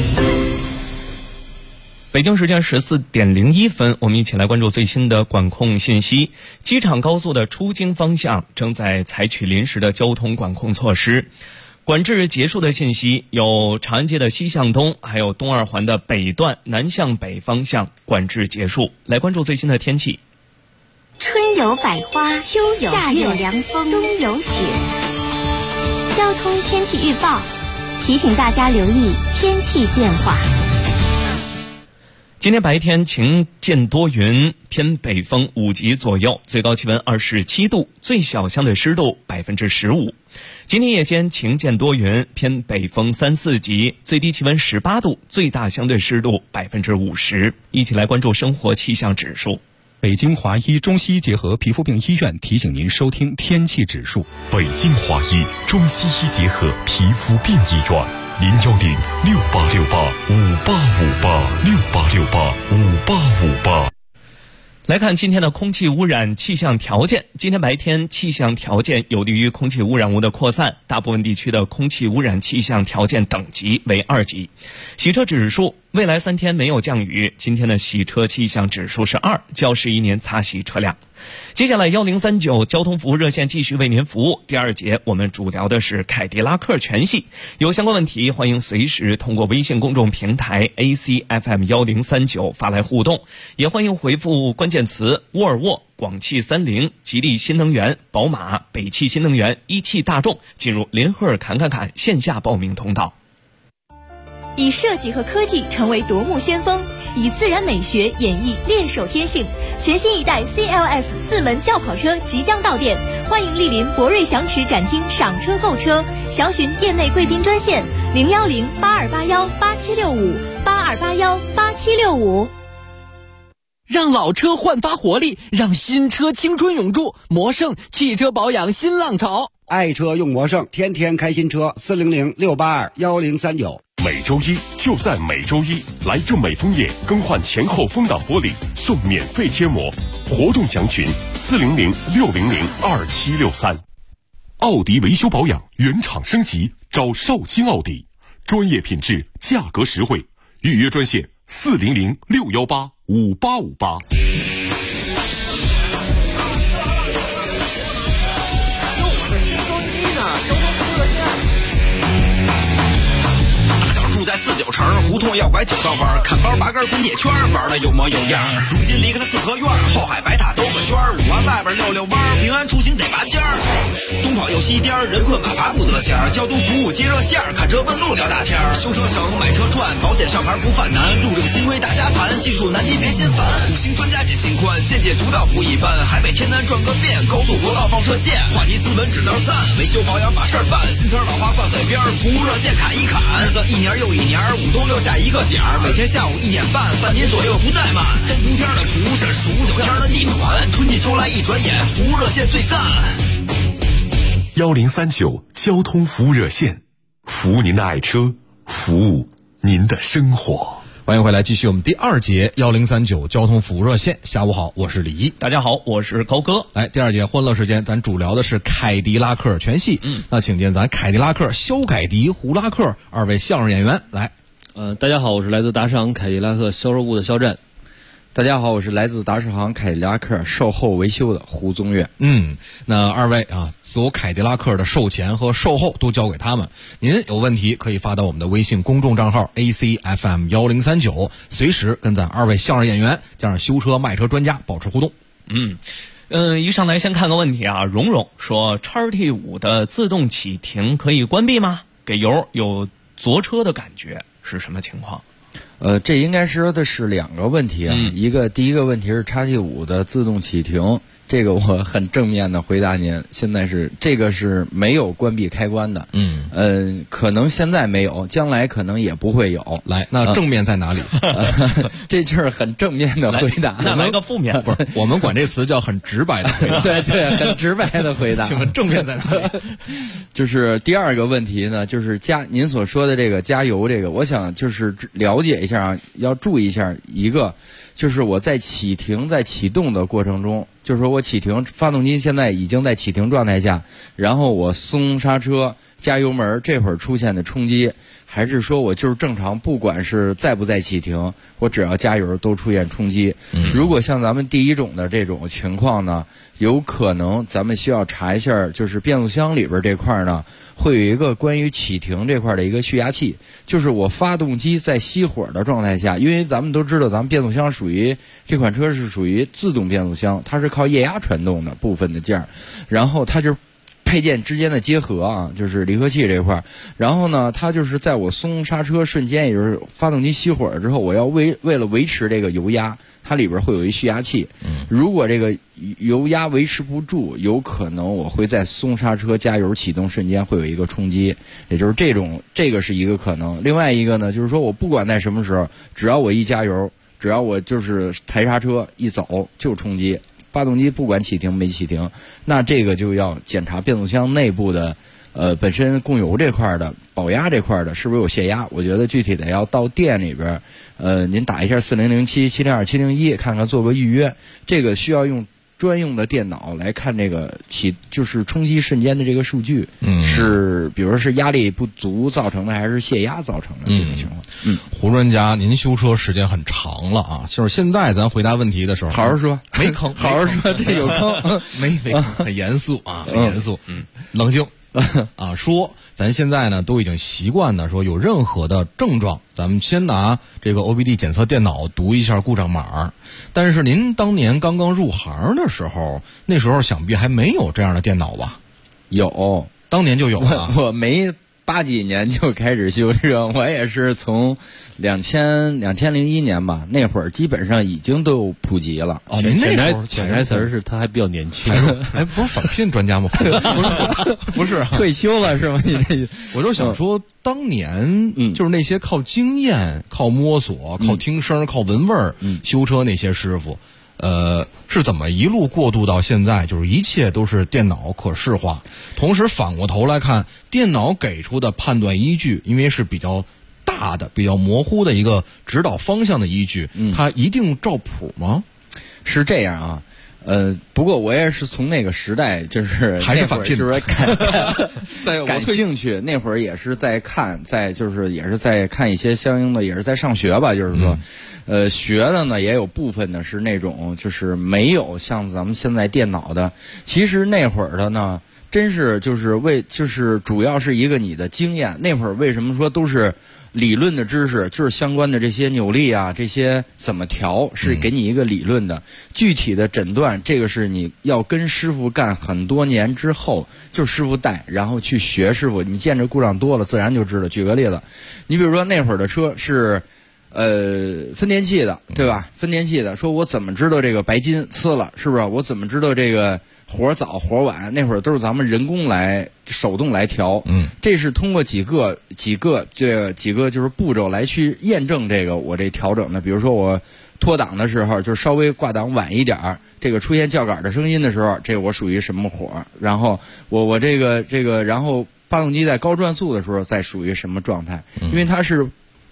北京时间14点01分，我们一起来关注最新的管控信息。机场高速的出京方向正在采取临时的交通管控措施。管制结束的信息有长安街的西向东，还有东二环的北段南向北方向管制结束。来关注最新的天气。 春有百花，秋有夏有凉风，冬有雪。交通天气预报提醒大家留意天气变化。 今天白天晴见多云，偏北风5级左右，最高气温27度，最小相对湿度15%。今天夜间晴见多云，偏北风3、4级，最低气温18度，最大相对湿度50%。一起来关注生活气象指数。 北京华医中西医结合皮肤病医院提醒您收听天气指数。 北京华医中西医结合皮肤病医院，010-6868-5858，6868-5858。 来看今天的空气污染气象条件。今天白天气象条件有利于空气污染物的扩散，大部分地区的空气污染气象条件等级为2级。洗车指数，未来3天没有降雨，今天的洗车气象指数是2，较11年擦洗车辆。接下来1039交通服务热线继续为您服务。第2节我们主聊的是凯迪拉克全系，有相关问题欢迎随时通过微信公众平台 ACFM 1039发来互动，也欢迎回复关键词沃尔沃、广汽30、吉利新能源、宝马、北汽新能源、一汽大众进入联合尔侃线下报名通道。 以设计和科技成为夺目先锋，以自然美学演绎猎手天性。全新一代 CLS 4门轿跑车即将到店，欢迎莅临博瑞祥驰展厅赏车购车，详询店内贵宾专线010-8281-8765，8281-8765。 让老车焕发活力，让新车青春永驻。魔盛汽车保养新浪潮， 爱车用魔盛，天天开新车。400-682-1039。 每周一就在每周一，来正美枫叶更换前后风挡玻璃送免费贴膜，活动详询400-600-2763。奥迪维修保养原厂升级，找绍兴奥迪，专业品质，价格实惠，预约专线400-618-5858。 在49城胡同要拐9道弯，看包拔根滚铁圈，玩的有模有样。如今离开了四合院，后海白塔兜个圈，5环外边溜弯，平安出行得拔尖儿。东跑又西颠，人困马乏不得闲，交通服务接热线，看车问路聊大天。修车省，买车赚，保险上牌不犯难，路这个新规大家谈，技术难题别心烦。5星专家解心宽，见解独到不一般，海北天南转个遍，高速国道放射线，话题斯文指道赞，维修保养把事儿办，新词老话挂嘴边，服务热线砍一砍，一年又一年，5冬6夏一个点儿，每天下午1点半，半年左右不怠慢。3伏天的蒲是数9天的地暖，春季秋来一转眼，服务热线最赞。 1039交通服务热线，服务您的爱车，服务您的生活。 欢迎回来，继续我们第2节1039交通服务热线。下午好，我是李一。 大家好，我是高哥。 来，第2节欢乐时间，咱主聊的是凯迪拉克全系。那请见咱凯迪拉克、肖凯迪、胡拉克2位相声演员来。 大家好，我是来自达世行凯迪拉克销售部的肖战。 大家好，我是来自达世行凯迪拉克售后维修的胡宗岳。 那2位啊，所有凯迪拉克的售前和售后都交给他们。您有问题可以发到我们的微信公众账号 ACFM1039，随时跟咱2位相声演员加上修车卖车专家保持互动。 一上来先看个问题啊，蓉蓉说 XT5 的自动启停可以关闭吗？给油有坐车的感觉，是什么情况？ 这应该说的是2个问题啊。第一个问题是 XT5 的自动启停，这个我很正面的回答您，现在是这个是没有关闭开关的。可能现在没有，将来可能也不会有。 来，那正面在哪里？ 这就是很正面的回答。 那来个负面， 不是，我们管这词叫很直白的回答。 对，很直白的回答。 请问正面在哪里？ 就是第2个问题呢，就是您所说的这个加油这个，我想就是了解一下啊，要注意一下一个，就是我在启动的过程中，就是说我启停，发动机现在已经在启停状态下，然后我松刹车加油门，这会儿出现的冲击，还是说我就是正常，不管是在不在启停，我只要加油都出现冲击。如果像咱们第1种的这种情况呢，有可能咱们需要查一下，就是变速箱里边这块呢，会有一个关于启停这块的一个蓄压器，就是我发动机在熄火的状态下，因为咱们都知道咱们变速箱这款车是属于自动变速箱，它是靠液压传动的部分的件儿，然后它就是配件之间的结合啊，就是离合器这块，然后呢，它就是在我松刹车瞬间，也就是发动机熄火了之后，我要为了维持这个油压，它里边会有一蓄压器。如果这个油压维持不住，有可能我会在松刹车加油启动瞬间会有一个冲击，也就是这个是一个可能。另外一个呢，就是说我不管在什么时候，只要我一加油，只要我就是抬刹车一走就冲击。发动机不管启停没启停，那这个就要检查变速箱内部的本身供油这块的保压这块的是不是有泄压。我觉得具体的要到店里边您打一下4007-702-701看看做个预约，这个需要用专用的电脑来看这个就是冲击瞬间的这个数据，是比如说是压力不足造成的还是泄压造成的这种情况。 胡专家，您修车时间很长了啊，就是现在咱回答问题的时候， 好好说， 没坑， 好好说，这有坑， 没坑，很严肃啊，很严肃，冷静啊。说咱现在呢都已经习惯的说，有任何的症状，咱们先拿这个 OBD 检测电脑读一下故障码。但是您当年刚刚入行的时候，那时候想必还没有这样的电脑吧？ 有， 当年就有了。 我没80几年就开始修车，我也是从2001年吧，那会儿基本上已经都有普及了。 您那时候潜台词是他还比较年轻， 不是返聘专家吗？不是退休了是吗？你这我就想说，当年就是那些靠经验、靠摸索、靠听声、靠闻味儿修车那些师傅。是怎么一路过渡到现在，就是一切都是电脑可视化，同时反过头来看，电脑给出的判断依据，因为是比较大的、比较模糊的一个指导方向的依据，它一定照谱吗？ 是这样啊。不过我也是从那个时代，就是还是返聘， 就是感兴趣，那会儿也是在看，也是在看一些相应的，也是在上学吧，就是说。学的呢也有部分呢是那种就是没有像咱们现在电脑的，其实那会儿的呢，真是就是主要是一个你的经验。那会儿为什么说都是理论的知识，就是相关的这些扭力啊，这些怎么调是给你一个理论的，具体的诊断这个是你要跟师傅干很多年之后，就师傅带，然后去学师傅，你见着故障多了自然就知道。举个例子，你比如说那会儿的车是分电器的，对吧？分电器的，说我怎么知道这个白金呲了，是不是？我怎么知道这个活早活晚？那会儿都是咱们人工来手动来调，这是通过几个就是步骤来去验证这个我这调整的。比如说我脱档的时候，就稍微挂档晚一点，这个出现叫杆的声音的时候，这个我属于什么火？然后我这个，然后发动机在高转速的时候再属于什么状态？因为它是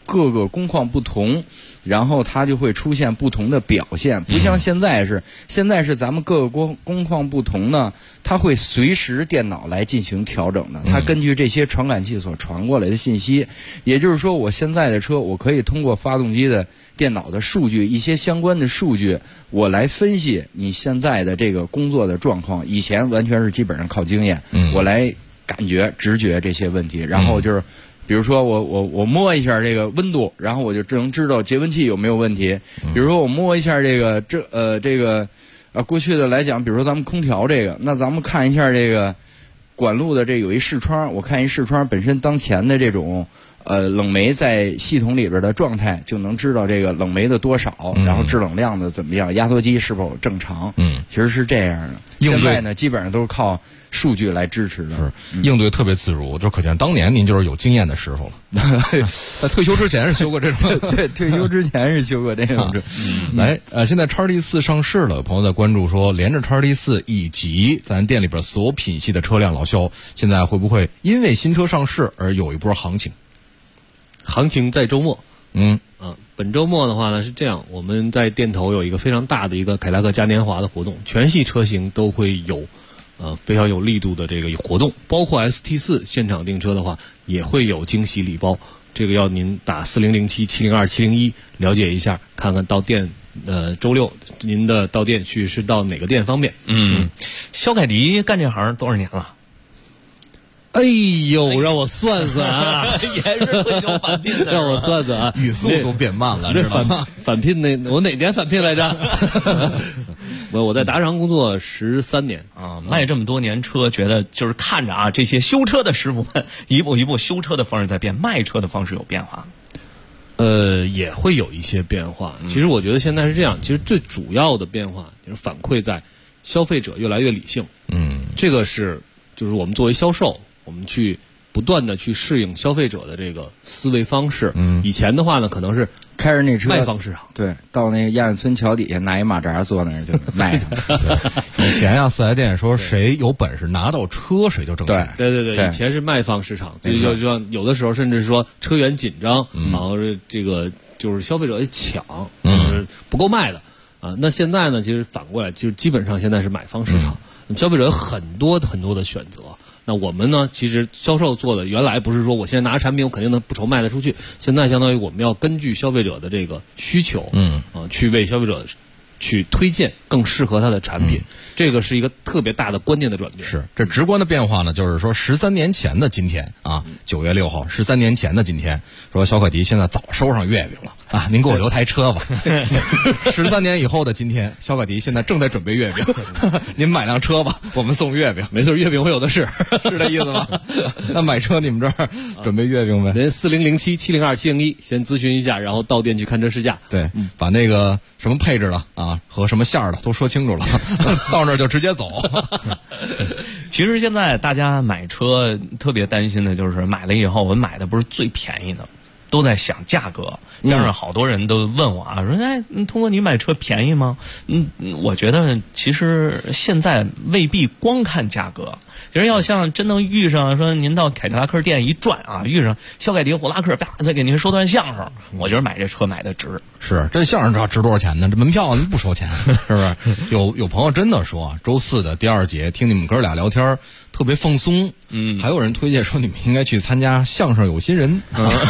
各个工况不同，然后它就会出现不同的表现，不像现在是咱们各个工况不同呢，它会随时电脑来进行调整的，它根据这些传感器所传过来的信息，也就是说我现在的车我可以通过发动机的电脑的数据，一些相关的数据，我来分析你现在的这个工作的状况。以前完全是基本上靠经验，我来感觉直觉这些问题，然后就是比如说我摸一下这个温度，然后我就能知道节温器有没有问题。比如说我摸一下这个过去的来讲，比如说咱们空调这个，那咱们看一下这个管路的这有一视窗，我看一视窗本身当前的这种冷媒在系统里边的状态，就能知道这个冷媒的多少，然后制冷量的怎么样，压缩机是否正常。其实是这样的。现在呢，基本上都是靠数据来支持的， 应对特别自如，就可见当年您就是有经验的师傅了。在退休之前是修过这种， 对，退休之前是修过这种。 来，现在XD4上市了，有朋友在关注说，连着XD4以及咱店里边所有品系的车辆，老肖现在会不会因为新车上市而有一波行情？ 行情在周末。本周末的话呢是这样，我们在店头有一个非常大的一个凯迪拉克嘉年华的活动，全系车型都会有非常有力度的这个活动，包括 ST4 现场订车的话也会有惊喜礼包，这个要您打4007-702-701了解一下，看看到店周六您的到店去是到哪个店方便。 肖凯迪干这行多少年了？ 哎呦，让我算算啊， 也是会有返聘的， 让我算算啊， 语速都变慢了， 这返聘我哪年返聘来着？我在达商工作13年啊，卖这么多年车，觉得就是看着啊，这些修车的师傅们一步一步修车的方式在变，卖车的方式有变化。 也会有一些变化。其实我觉得现在是这样，其实最主要的变化就是反馈在消费者越来越理性。这个就是我们作为销售，我们去不断的去适应消费者的这个思维方式。以前的话呢，可能是开着那车卖方市场， 对，到那个亚运村桥底下拿一马扎坐那儿就卖上。 以前啊，四 S 店说谁有本事拿到车谁就挣钱。 对，以前是卖方市场，就有的时候甚至说车源紧张，然后这个就是消费者抢，不够卖的啊。那现在呢，其实反过来，就是基本上现在是买方市场，消费者有很多的选择。那我们呢，其实销售做的原来不是说我现在拿着产品我肯定能不愁卖得出去，现在相当于我们要根据消费者的这个需求，去为消费者去推荐更适合他的产品，这个是一个特别大的关键的转变。 是这直观的变化呢，就是说13年前的今天啊，9月6号，13年前的今天，说小凯迪现在早收上月饼了啊，您给我留台车吧。13年以后的今天，小凯迪现在正在准备月饼，您买辆车吧，我们送月饼。 没事，月饼我有的是， 是这意思吗？那买车你们这儿准备月饼呗？ 您4007-702-701先咨询一下，然后到店去看车试驾。 对，把那个什么配置的啊和什么馅儿的都说清楚了，到那儿就直接走。 其实现在大家买车特别担心的就是买了以后，我买的不是最便宜的，都在想价格。边上好多人都问我啊，说通过你买车便宜吗？我觉得其实现在未必光看价格。其实要像真能遇上说您到凯迪拉克店一转啊，遇上肖凯迪虎拉克，啪再给您说段相声，我觉得买这车买的值。 是这相声知道值多少钱呢？这门票不收钱，是不是？有朋友真的说啊，周4的第2节听你们哥俩聊天特别放松。还有人推荐说你们应该去参加相声有新人。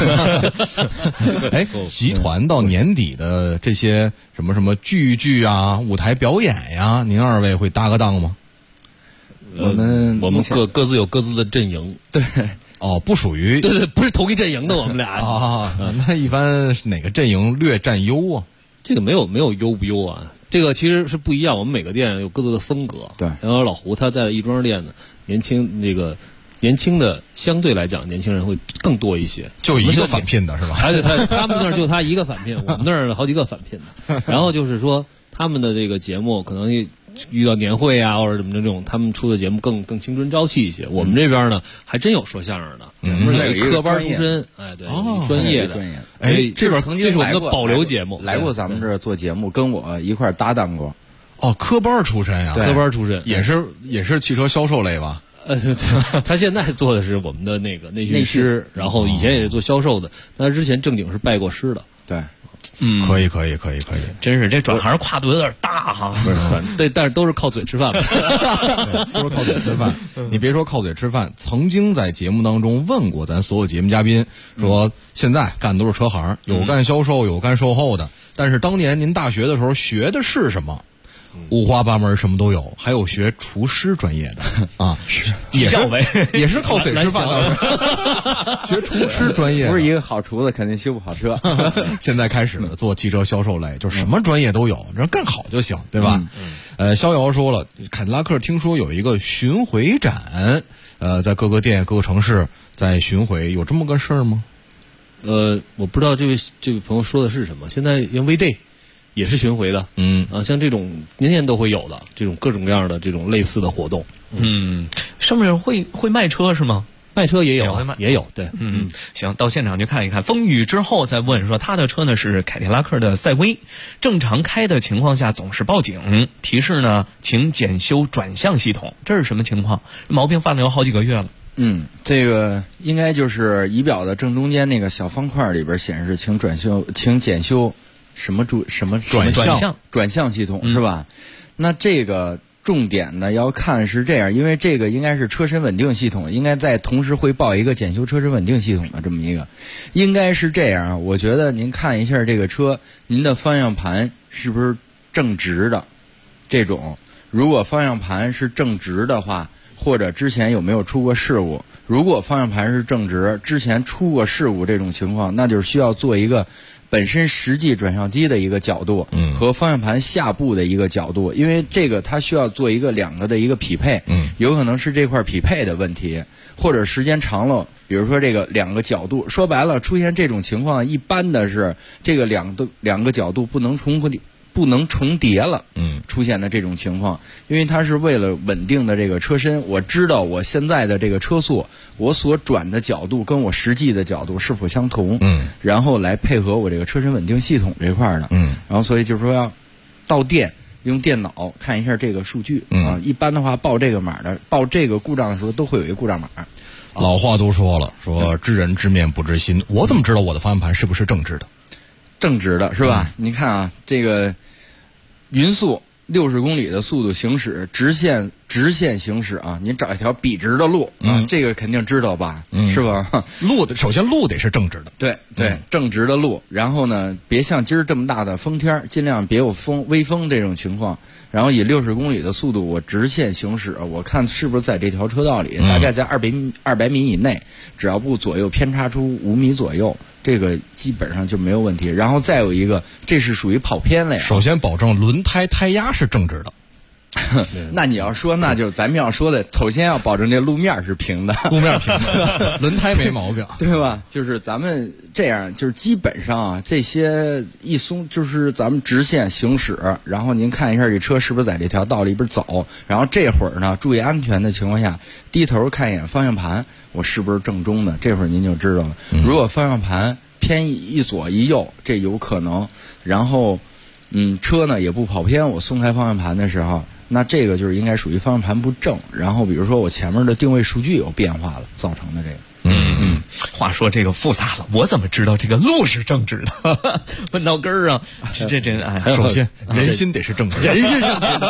集团到年底的这些什么剧啊、舞台表演呀，您二位会搭个档吗？ 我们各自有各自的阵营。 对， 不属于对，不是同一阵营的我们俩。 那一般哪个阵营略占优啊？ 这个没有优不优啊，这个其实是不一样。我们每个店有各自的风格。 对， 然后老胡他在亦庄店呢，年轻的相对来讲年轻人会更多一些， 就一个返聘的是吧？ 而且他们那儿就他一个返聘，我们那儿好几个返聘的。然后就是说他们的这个节目可能遇到年会啊或者怎么这种，他们出的节目更青春朝气一些。我们这边呢还真有说相声的，我们是科班出身，对，专业的。 这边曾经这是我们的保留节目， 来过咱们这儿做节目，跟我一块搭档过。 科班出身呀， 科班出身也是汽车销售类吧？ 他现在做的是我们的那个内训师，然后以前也是做销售的，但是之前正经是拜过师的。 对， 可以， 真是这转行跨度有点大哈。 不是，对，但是都是靠嘴吃饭嘛， 都是靠嘴吃饭。你别说靠嘴吃饭，曾经在节目当中问过咱所有节目嘉宾，说现在干的都是车行，有干销售，有干售后的，但是当年您大学的时候学的是什么？五花八门，什么都有，还有学厨师专业的啊，也是靠嘴吃饭的，学厨师专业， 不是一个好厨子肯定修不好车。 现在开始做汽车销售类，就什么专业都有，只要干好就行，对吧？逍遥说了，凯迪拉克听说有一个巡回展，在各个店、各个城市在巡回，有这么个事儿吗？ 我不知道这位朋友说的是什么。现在因为 V-Day也是巡回的，像这种年年都会有的这种各种各样的这种类似的活动， 上面会卖车是吗？ 卖车也有也有，对， 行，到现场去看一看。风雨之后再问说，他的车呢是凯迪拉克的赛威，正常开的情况下总是报警提示呢，请检修转向系统，这是什么情况？毛病犯了有好几个月了。 这个应该就是仪表的正中间那个小方块里边显示，请检修什么转向系统是吧？那这个重点呢要看是这样，因为这个应该是车身稳定系统，应该在同时会报一个检修车身稳定系统的这么一个，应该是这样。我觉得您看一下这个车，您的方向盘是不是正直的？这种如果方向盘是正直的话，或者之前有没有出过事故？如果方向盘是正直，之前出过事故这种情况，那就是需要做一个本身实际转向机的一个角度，和方向盘下部的一个角度，因为这个它需要做一个两个的一个匹配，有可能是这块匹配的问题，或者时间长了，比如说这个两个角度，说白了出现这种情况，一般的是这个两个角度不能重叠了，出现的这种情况，因为它是为了稳定的这个车身，我知道我现在的这个车速，我所转的角度跟我实际的角度是否相同，然后来配合我这个车身稳定系统这块的，然后所以就是说要到店用电脑看一下这个数据啊，一般的话报这个码的，报这个故障的时候都会有一个故障码。 老话都说了，说知人知面不知心，我怎么知道我的方向盘是不是正直的？ 正直的是吧？你看啊，这个匀速60公里的速度行驶，直线行驶啊，您找一条笔直的路啊，这个肯定知道吧？是吧？ 首先路得是正直的， 对，正直的路。然后呢，别像今儿这么大的风天，尽量别有微风这种情况。然后以60公里的速度，我直线行驶，我看是不是在这条车道里，大概在200米以内，只要不左右偏差出5米左右，这个基本上就没有问题。然后再有一个，这是属于跑偏了呀。 首先保证轮胎胎压是正直的。 那你要说，那就是咱们要说的，首先要保证这路面是平的， 轮胎没毛病， 对吧？就是咱们这样，就是基本上啊，这些一松，就是咱们直线行驶，然后您看一下这车是不是在这条道里边走，然后这会儿呢，注意安全的情况下，低头看一眼方向盘，我是不是正中的？这会儿您就知道了。如果方向盘偏一左一右，这有可能。然后，车呢也不跑偏，我松开方向盘的时候。那这个就是应该属于方向盘不正，然后比如说我前面的定位数据有变化了造成的这个。 话说这个复杂了，我怎么知道这个路是正直的？问到根儿啊，这首先人心得是正直的， 人是正直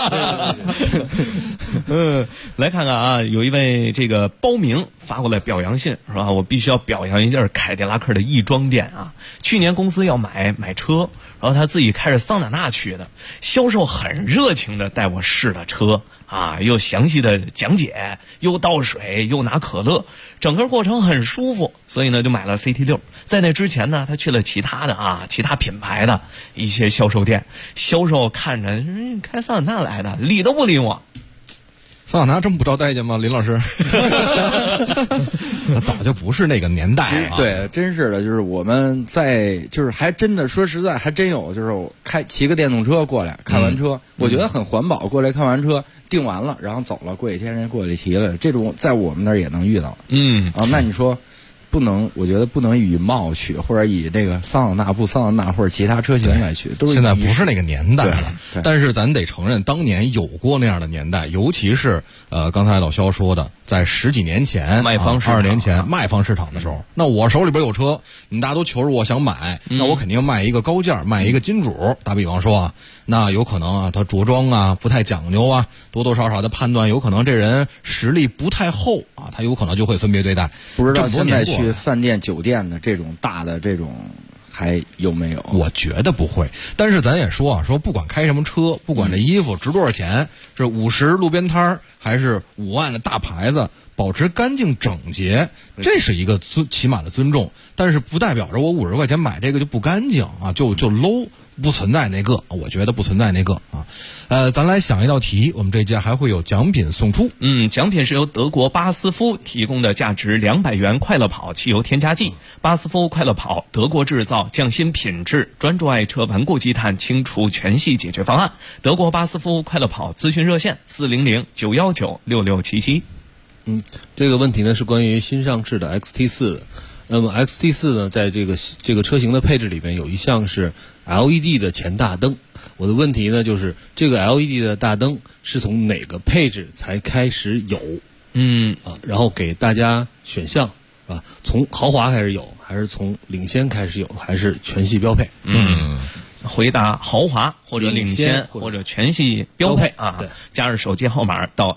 的。来看看啊，有一位这个包明发过来表扬信，是吧？我必须要表扬一下凯迪拉克的亦庄店啊。去年公司要买车，然后他自己开着桑塔纳去的，销售很热情的带我试了车啊，又详细的讲解，又倒水又拿可乐，整个过程很舒服，所以呢就买了 CT6。在那之前呢，他去了其他品牌的一些销售店，销售看着开桑塔纳来的，理都不理我。 桑塔纳这么不招待见吗？林老师早就不是那个年代了。 对，真是的，就是我们就是还真的说实在还真有，就是我骑个电动车过来看完车，我觉得很环保，过来看完车订完了然后走了，过几天人过来骑了，这种在我们那儿也能遇到。那你说我觉得不能以貌取，或者以这个桑塔纳不桑塔纳或者其他车型来取，都是现在不是那个年代了。 对， 但是咱得承认，当年有过那样的年代，尤其是刚才老肖说的，在10几年前， 卖方市场 20年前卖方市场的时候，那我手里边有车，你大家都求着我想买，那我肯定卖一个高价，卖一个金主。打比方说啊，那有可能啊，他着装啊不太讲究啊，多多少少的判断有可能这人实力不太厚啊，他有可能就会分别对待。 不知道现在去饭店酒店的这种大的这种还有没有？ 我觉得不会，但是咱也说啊，说不管开什么车，不管这衣服值多少钱，是50路边摊还是5万的大牌子，保持干净整洁，这是一个起码的尊重。但是不代表着我50块钱买这个就不干净啊，就 low， 不存在那个，我觉得不存在那个啊。咱来想一道题，我们这届还会有奖品送出。 奖品是由德国巴斯夫提供的价值200元快乐跑汽油添加剂。巴斯夫快乐跑，德国制造，匠心品质，专注爱车顽固积碳清除全系解决方案。德国巴斯夫快乐跑咨询热线400-919-6677。 这个问题呢是关于新上市的 XT4 的。那么 XT4 呢，在这个车型的配置里面有一项是 LED 的前大灯。我的问题呢就是这个 LED 的大灯是从哪个配置才开始有？然后给大家选项啊，从豪华开始有，还是从领先开始有，还是全系标配？ 回答豪华或者领先或者全系标配啊！加入手机号码到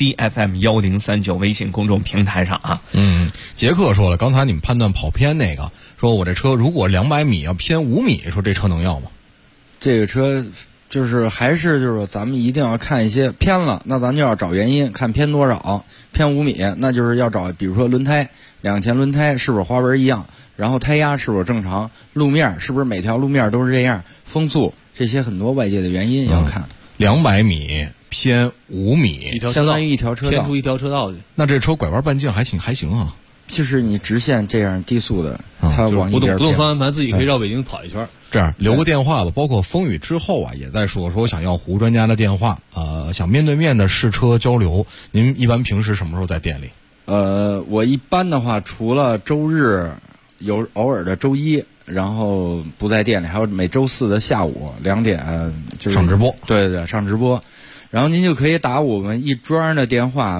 ACFM1039 微信公众平台上啊。 杰克说了，刚才你们判断跑偏那个，说我这车如果200米要偏5米，说这车能要吗？ 这个车就是咱们一定要看一些偏了，那咱就要找原因，看偏多少，偏5米，那就是要找比如说轮胎，两前轮胎是不是花纹一样，然后胎压是否正常，路面是不是每条路面都是这样，风速，这些很多外界的原因要看。 200米偏5米， 相当于一条车道， 偏出一条车道去。 那这车拐弯半径还行啊。 就是你直线这样低速的，它往一边不动方向盘自己可以绕北京跑一圈。 这样留个电话吧，包括风雨之后啊，也在说想要胡专家的电话，想面对面的试车交流。您一般平时什么时候在店里？ 我一般的话，除了周日，有偶尔的周一，然后不在店里，还有每周4的下午2点就是上直播。 对，上直播。然后您就可以打我们一庄的电话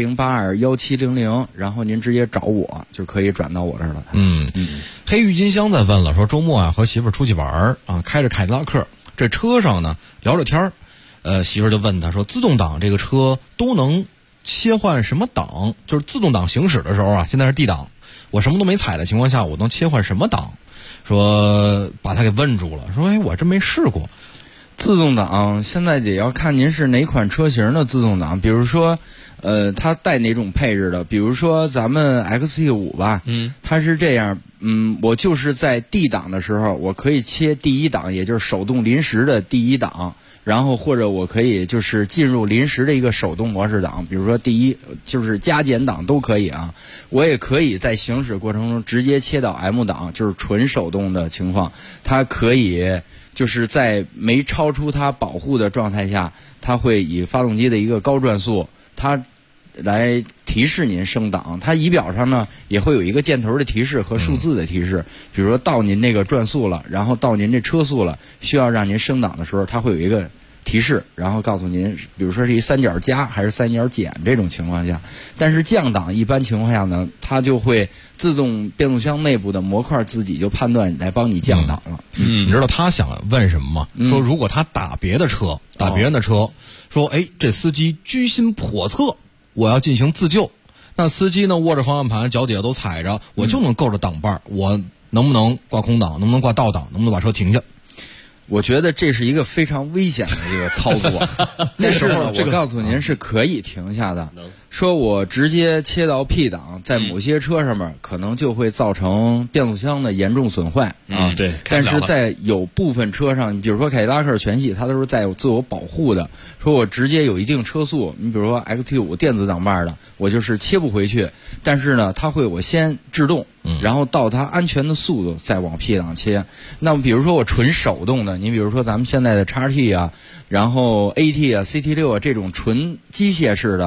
80821700，然后您直接找我就可以转到我这儿了。 黑郁金香在问了，说周末啊和媳妇儿出去玩啊，开着凯迪拉克，这车上呢聊着天媳妇儿就问他说，自动挡这个车都能切换什么档？就是自动挡行驶的时候啊，现在是 D 档，我什么都没踩的情况下，我能切换什么档？说把他给问住了，说我真没试过。 自动挡现在得要看您是哪款车型的自动挡，比如说它带哪种配置的，比如说咱们 XT5 吧，它是这样，我就是在 D 档的时候，我可以切第一档，也就是手动临时的第一档，然后或者我可以就是进入临时的一个手动模式档，比如说第一就是加减档都可以啊。我也可以在行驶过程中直接切到 M 档，就是纯手动的情况，它可以就是在没超出它保护的状态下，它会以发动机的一个高转速，它来提示您升档。它仪表上呢也会有一个箭头的提示和数字的提示，比如说到您这个转速了，然后到您这车速了，需要让您升档的时候，它会有一个提示，然后告诉您，比如说是一3角加还是3角减这种情况下。但是降档一般情况下呢，它就会自动变速箱内部的模块自己就判断来帮你降档了。 你知道他想问什么吗？说如果他打别的车，打别人的车，说这司机居心叵测，我要进行自救，那司机呢握着方向盘，脚底下都踩着，我就能够着档把，我能不能挂空档，能不能挂倒档，能不能把车停下？ 我觉得这是一个非常危险的这个操作。但是呢，我告诉您是可以停下的。说我直接切到 P 档，在某些车上面可能就会造成变速箱的严重损坏啊。 对。 但是在有部分车上，你比如说凯迪拉克全系，它都是带有自我保护的。说我直接有一定车速，你比如说 XT5 电子挡把的，我就是切不回去，但是呢，它会我先制动。然后到它安全的速度再往 P 档切。那么比如说我纯手动的，你比如说咱们现在的 XT 啊，然后 AT 啊 CT6 啊这种纯机械式的，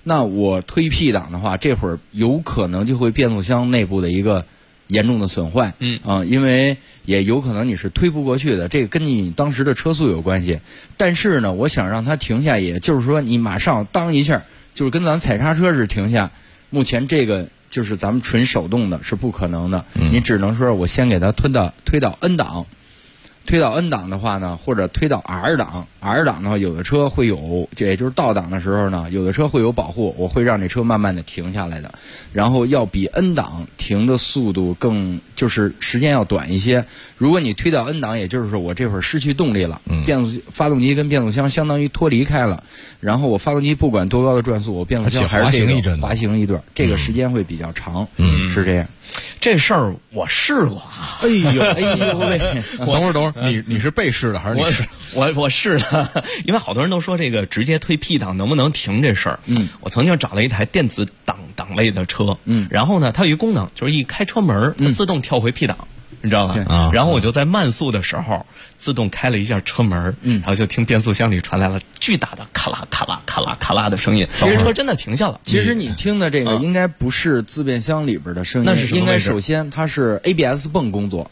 那我推 P 档的话，这会儿有可能就会变速箱内部的一个严重的损坏。因为也有可能你是推不过去的，这个跟你当时的车速有关系。但是呢，我想让它停下，也就是说你马上当一下，就是跟咱踩刹车是停下。目前这个就是咱们纯手动的是不可能的，你只能说我先给它推到 N 档。推到 N 档的话呢，或者推到 R 档的话，有的车会有，这也就是倒档的时候呢，有的车会有保护，我会让这车慢慢的停下来的，然后要比 N 档停的速度更，就是时间要短一些。如果你推到 N 档，也就是说我这会儿失去动力了，发动机跟变速箱相当于脱离开了，然后我发动机不管多高的转速，我变速箱还是滑行一段，这个时间会比较长，是这样。 这事儿我试过啊！ 哎呦喂！ 等会儿，你是被试的还是你试？ 我试了，因为好多人都说这个直接推 P 档能不能停这事儿。我曾经找了一台电子档位的车，然后呢，它有一功能，就是一开车门，它自动跳回 P 档。你知道吧？然后我就在慢速的时候自动开了一下车门，然后就听变速箱里传来了巨大的咔啦咔啦咔啦咔啦的声音，其实车真的停下了。 其实你听的这个应该不是自变箱里边的声音， 那是什么？ 应该首先它是 ABS 泵工作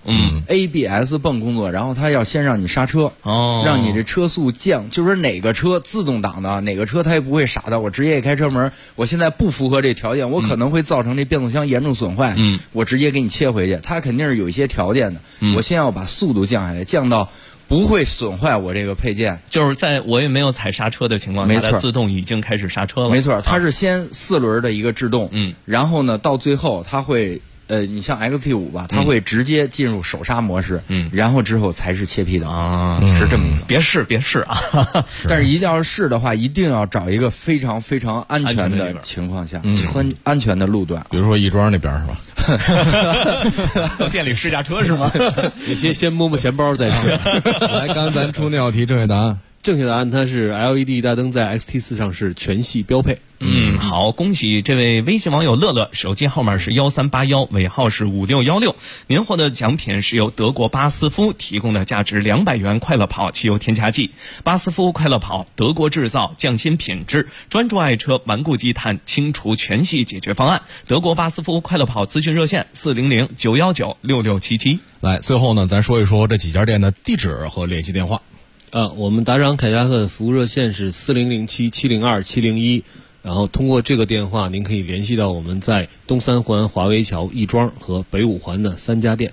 ，ABS 泵工作，然后它要先让你刹车，让你这车速降，就是哪个车自动挡的，哪个车它也不会傻的，我直接一开车门，我现在不符合这条件，我可能会造成这变速箱严重损坏，我直接给你切回去，它肯定是有一些条件的，我先要把速度降下来，降到不会损坏我这个配件， 就是在我也没有踩刹车的情况下，它自动已经开始刹车了。 没错，它是先4轮的一个制动，然后呢，到最后它会你像 XT5 吧，它会直接进入手刹模式，然后之后才是切 P 档，是这么一个。 别试啊！ 但是一定要试的话，一定要找一个非常非常安全的情况下，安全的路段， 比如说亦庄那边是吧？ 到店里试驾车是吗？ 你先摸摸钱包再试。 来，刚才咱出那道题，正确答案。 正确答案它是 LED 大灯在 XT4 上是全系标配。 好，恭喜这位微信网友乐乐，手机号码是1381，尾号是5616。您获得奖品是由德国巴斯夫提供的价值200元快乐跑汽油添加剂。巴斯夫快乐跑，德国制造，匠心品质，专注爱车，顽固积碳，清除全系解决方案。德国巴斯夫快乐跑咨询热线400-919-6677。 来，最后呢，咱说一说这几家店的地址和联系电话。 我们达长凯迪拉克的服务热线是4007-702-701，然后通过这个电话，您可以联系到我们在东三环华威桥、亦庄和北五环的3家店。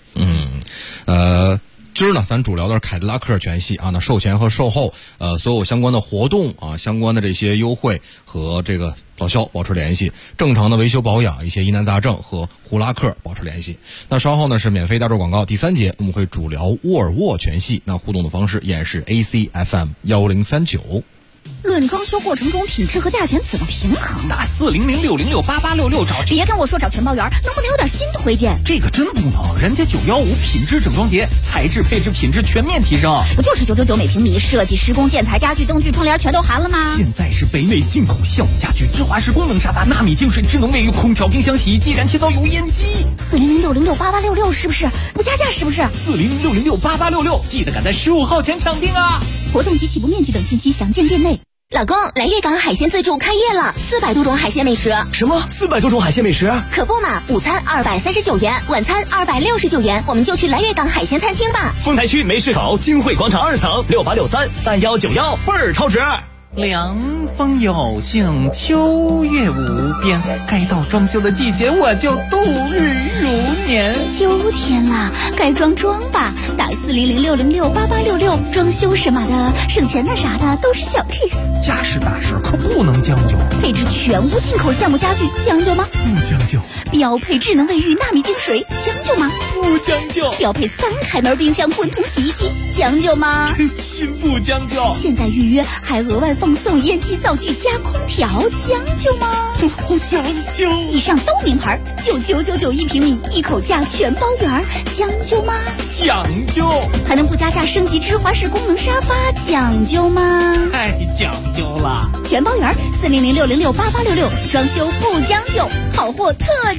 今儿呢，咱主聊的是凯迪拉克全系啊，那售前和售后所有相关的活动啊，相关的这些优惠和这个老肖保持联系，正常的维修保养，一些疑难杂症和胡拉克保持联系。那稍后呢是免费大众广告，第3节我们会主聊沃尔沃全系，那互动的方式依然是 ACFM 1039。 论装修过程中品质和价钱怎么平衡？ 打400-606-8866找。 别跟我说找全包员，能不能有点新推荐？ 这个真不能，人家915品质整装节，材质配置品质全面提升。 不就是999每平米，设计施工建材家具灯具窗帘全都含了吗？ 现在是北美进口橡木家具、智华式功能沙发、纳米净水、智能卫浴、空调、冰箱、洗衣机、燃气灶、油烟机。 400-606-8866是不是？不加价是不是 ？400-606-8866，记得赶在15号前抢定啊！ 活动及起步面积等信息详见店内。 老公，来粤港海鲜自助开业了，400多种海鲜美食。 什么？400多种海鲜美食？ 可不嘛，午餐239元，晚餐269元，我们就去来粤港海鲜餐厅吧。 丰台区梅市口金汇广场2层6863-3191，倍儿超值。凉风有幸，秋月无边，该到装修的季节，我就度日如年。 秋天啦，该装吧，打400-606-8866，装修什么的，省钱的啥的都是小 case。 家事大事可不能将就， 配置全屋进口橡木家具，将就吗？ 不将就。 标配智能卫浴、纳米净水，将就吗？ 不将就。 标配3开门冰箱、滚筒洗衣机，将就吗？ 真心不将就。 现在预约还额外放送烟机灶具加空调，将就吗？ 不将就。 以上都名牌，99991平米，一口价全包圆，将就吗？ 讲究。 还能不加价升级芝华士功能沙发，讲究吗？ 太讲究了。 全包圆，400-606-8866，装修不将就，好货特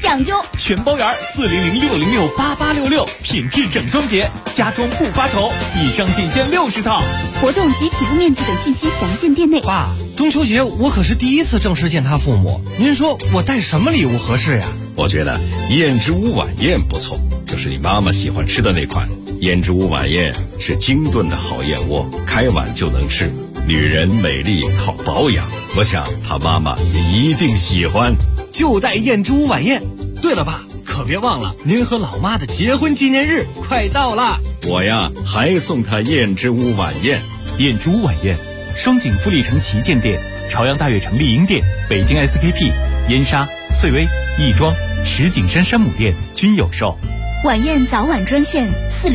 讲究。 全包圆400-606-8866，品质整装节，家装不发愁，以上仅限60套。 活动及起步面积等信息详见店内。 爸，中秋节我可是第一次正式见他父母，您说我带什么礼物合适呀？ 我觉得燕之屋晚宴不错，就是你妈妈喜欢吃的那款。燕之屋晚宴是精炖的好燕窝，开碗就能吃。女人美丽靠保养，我想她妈妈也一定喜欢。 就带燕之屋晚宴。对了，爸，可别忘了您和老妈的结婚纪念日快到了。 我呀，还送她燕之屋晚宴。 燕之屋晚宴，双井富力城旗舰店、朝阳大悦城丽婴店、北京 SKP、燕莎、翠微、亦庄、石景山山姆店均有售。 晚宴早晚专线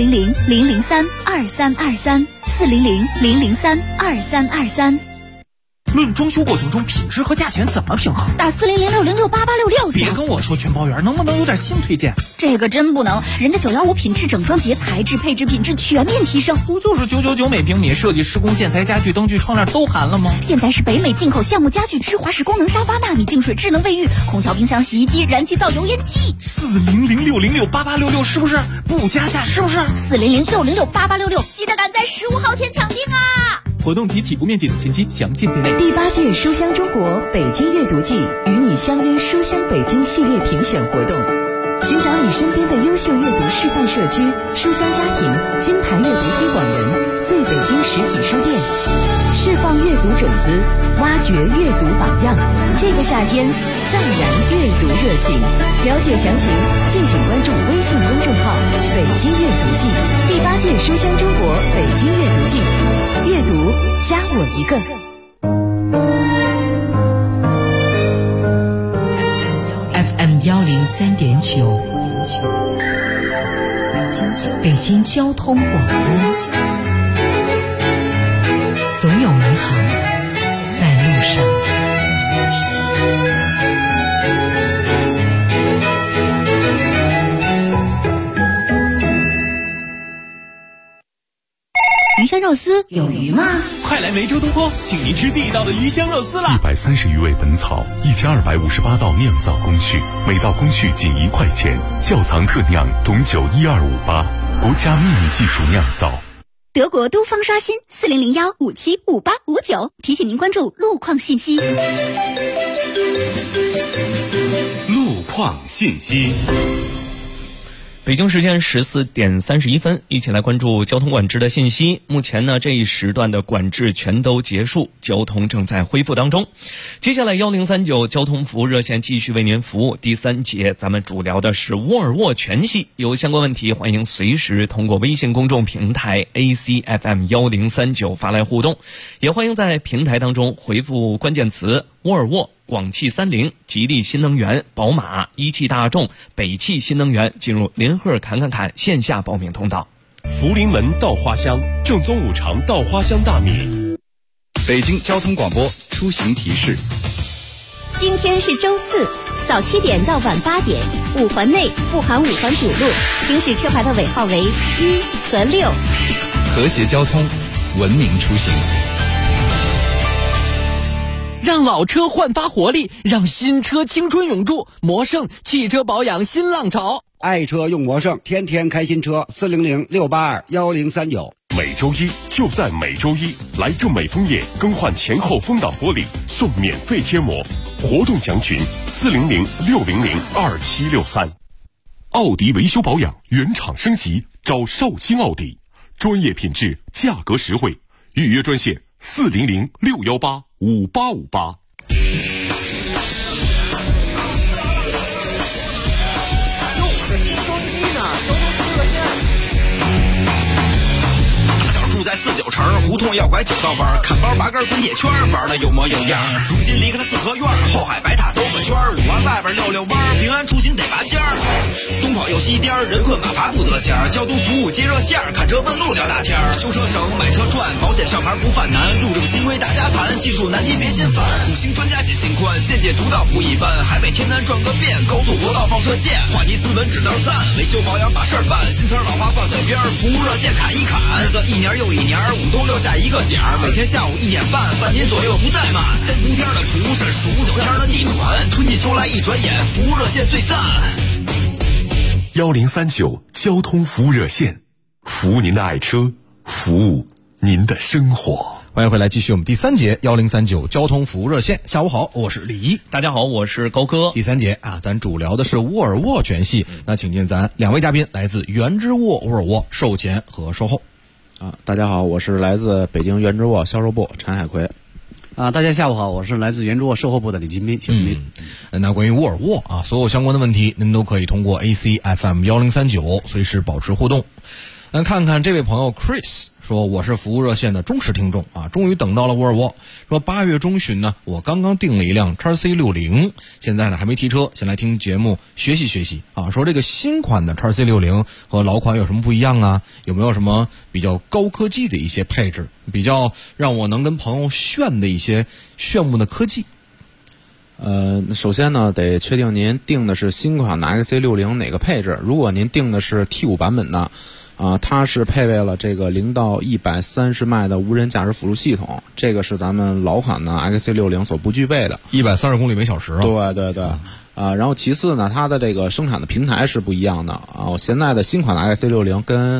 400-003-2323，400-003-2323。 论装修过程中品质和价钱怎么平衡？ 打400-606-8866。 别跟我说全包圆，能不能有点新推荐？ 这个真不能，人家915品质整装节，材质配置品质全面提升。 不就是999每平米，设计施工建材家具灯具窗帘都含了吗？ 现在是北美进口项目家具，芝华士功能沙发，纳米净水智能卫浴，空调冰箱洗衣机，燃气灶油烟机。 400-606-8866是不是？不加价是不是 ？400-606-8866，记得赶在15号前抢订啊！ 活动及起步面积等信息详见店内。 第8届书香中国北京阅读季与你相约书香北京系列评选活动，寻找你身边的优秀阅读示范社区、书香家庭、金牌阅读推广人、最北京实体书店，释放阅读种子，挖掘阅读榜样。这个夏天再燃阅读热情。了解详情，敬请关注微信公众号“北京阅读季”。第8届书香中国北京阅读季，阅读加我一个。FM 103.9，北京交通广播，总有美好在路上。 鱼香肉丝有鱼吗？ 快来梅州东坡，请您吃地道的鱼香肉丝啦 ！130余味本草，1258道酿造工序，每道工序仅1块钱，窖藏特酿董酒12588，国家秘密技术酿造。 德国都方刷新400-575859，提醒您关注路况信息。 路况信息。 北京时间14点31分，一起来关注交通管制的信息。目前呢，这一时段的管制全都结束，交通正在恢复当中。接下来1039交通服务热线继续为您服务。第3节咱们主聊的是沃尔沃全系，有相关问题欢迎随时通过微信公众平台 ACFM1039发来互动，也欢迎在平台当中回复关键词沃尔沃、广汽30、吉利新能源、宝马、一汽大众、北汽新能源进入联合侃线下报名通道。 福临门稻花香，正宗五常稻花香大米。 北京交通广播出行提示： 今天是周4，早7点到晚8点，5环内不含5环主路，行驶车牌的尾号为1和6。 和谐交通，文明出行。 让老车焕发活力，让新车青春永驻。魔胜汽车保养新浪潮， 爱车用魔胜，天天开新车。400-682-1039。 每周一就在每周一，来正美枫叶更换前后风挡玻璃，送免费贴膜。活动详询400-600-2763。奥迪维修保养原厂升级，找绍兴奥迪，专业品质，价格实惠。预约专线400-618-5858。 住在49城，胡同要拐9道弯，看包拔根滚铁圈，玩的有模有样。如今离开了4合院，后海白塔兜个圈，5环外边溜溜弯，平安出行得拔尖儿。东跑有有西颠，人困马乏不得闲。交通服务接热线，看车问路聊大天。修车省，买车赚，保险上牌不犯难。路政新规大家谈，技术难题别心烦。五星专家解心宽，见解独到不一般。海北天南转个遍，高速国道放射线。话题斯文指道赞，维修保养把事儿办。新词老话挂嘴边，服务热线砍一砍。日子一年又一年，5都留下一个点儿。每天下午1点半，半年左右不怠慢。3伏天的蒲是数9天的地暖，春季秋来一转眼，服务热线最赞。 1039交通服务热线，服务您的爱车，服务您的生活。 欢迎回来，继续我们第3节1039交通服务热线。下午好，我是李一。 大家好，我是高哥。 第3节啊，咱主聊的是沃尔沃全系。那请进咱2位嘉宾，来自原之沃沃尔沃售前和售后。 大家好，我是来自北京原之沃销售部陈海奎。 大家下午好，我是来自原之沃售后部的李金斌。 那关于沃尔沃啊，所有相关的问题，您都可以通过 AC FM 1039随时保持互动。看看这位朋友 Chris 说，我是服务热线的忠实听众啊，终于等到了沃尔沃。说8月中旬呢，我刚刚订了一辆 XC60， 现在呢还没提车，先来听节目学习学习啊。说这个新款的 XC60 和老款有什么不一样啊？有没有什么比较高科技的一些配置，比较让我能跟朋友炫的一些炫目的科技？ 首先呢，得确定您订的是新款的 XC60 哪个配置。如果您订的是 T5 版本的它是配备了这个0到130迈的无人驾驶辅助系统，这个是咱们老款的 XC60 所不具备的。 130公里每小时啊。 对对对。然后其次呢，它的这个生产的平台是不一样的啊。现在的新款的 XC60 跟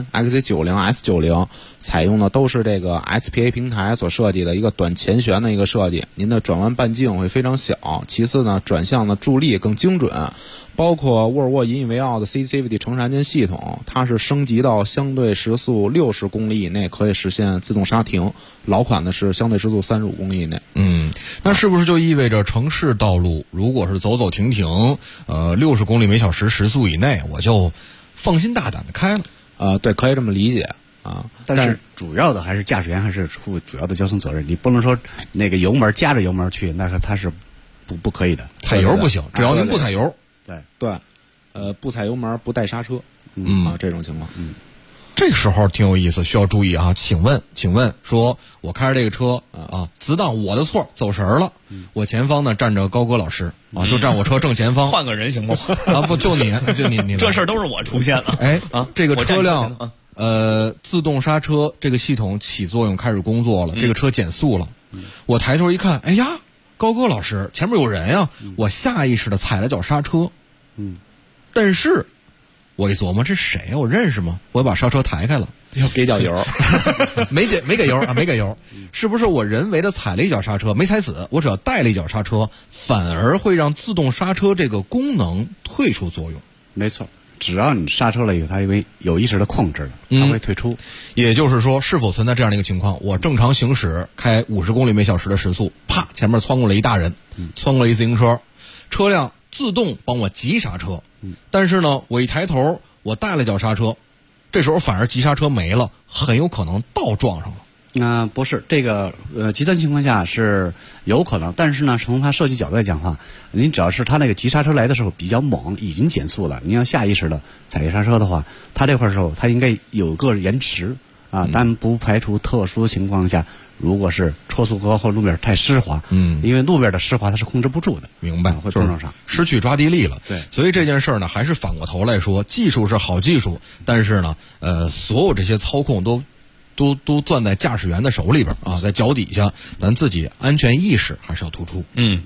XC90、S90 采用的都是这个 SPA 平台所设计的一个短前悬的一个设计，您的转弯半径会非常小。其次呢，转向的助力更精准。包括沃尔沃引以为傲的 CCVT 成刹间系统，它是升级到相对时速60公里以内可以实现自动刹停，老款的是相对时速35公里以内。 那是不是就意味着城市道路如果是走走停停，60公里每小时时速以内，我就放心大胆的开了？ 对，可以这么理解啊。 但是主要的还是驾驶员还是负主要的交通责任，你不能说那个油门夹着油门去，那个它是不可以的， 踩油不行，只要您不踩油。 对，不踩油门不带刹车，这种情况， 这时候挺有意思，需要注意啊。请问，说我开着这个车自当我的错走神了，我前方呢站着高哥老师啊，就站我车正前方， 换个人行不？ 不就你这事儿都是我出现了。 这个车辆自动刹车这个系统起作用开始工作了，这个车减速了，我抬头一看，哎呀，高哥老师前面有人呀，我下意识的踩了脚刹车。但是我一琢磨，这谁呀？我认识吗？我把刹车抬开了， 要给脚油， 没给油啊，没给油。是不是我人为的踩了一脚刹车，没踩死？我只要带了一脚刹车，反而会让自动刹车这个功能退出作用。 没错，只要你刹车了以后，它因为有意识的控制了，它会退出。 也就是说，是否存在这样的一个情况？我正常行驶，开50公里每小时的时速，啪，前面窜过来一大人，窜过来一自行车，车辆自动帮我急刹车，但是呢，我一抬头，我带了脚刹车，这时候反而急刹车没了，很有可能倒撞上了。 不是这个极端情况下是有可能，但是呢，从它设计角度来讲的话，您只要是它那个急刹车来的时候比较猛，已经减速了，你要下意识的踩一刹车的话，它这块时候它应该有个延迟但不排除特殊情况下。如果是车速高或路面太湿滑，因为路面的湿滑它是控制不住的， 明白？ 会撞上， 失去抓地力了。 对， 所以这件事儿呢，还是反过头来说，技术是好技术，但是呢，所有这些操控都攥在驾驶员的手里边啊，在脚底下，咱自己安全意识还是要突出。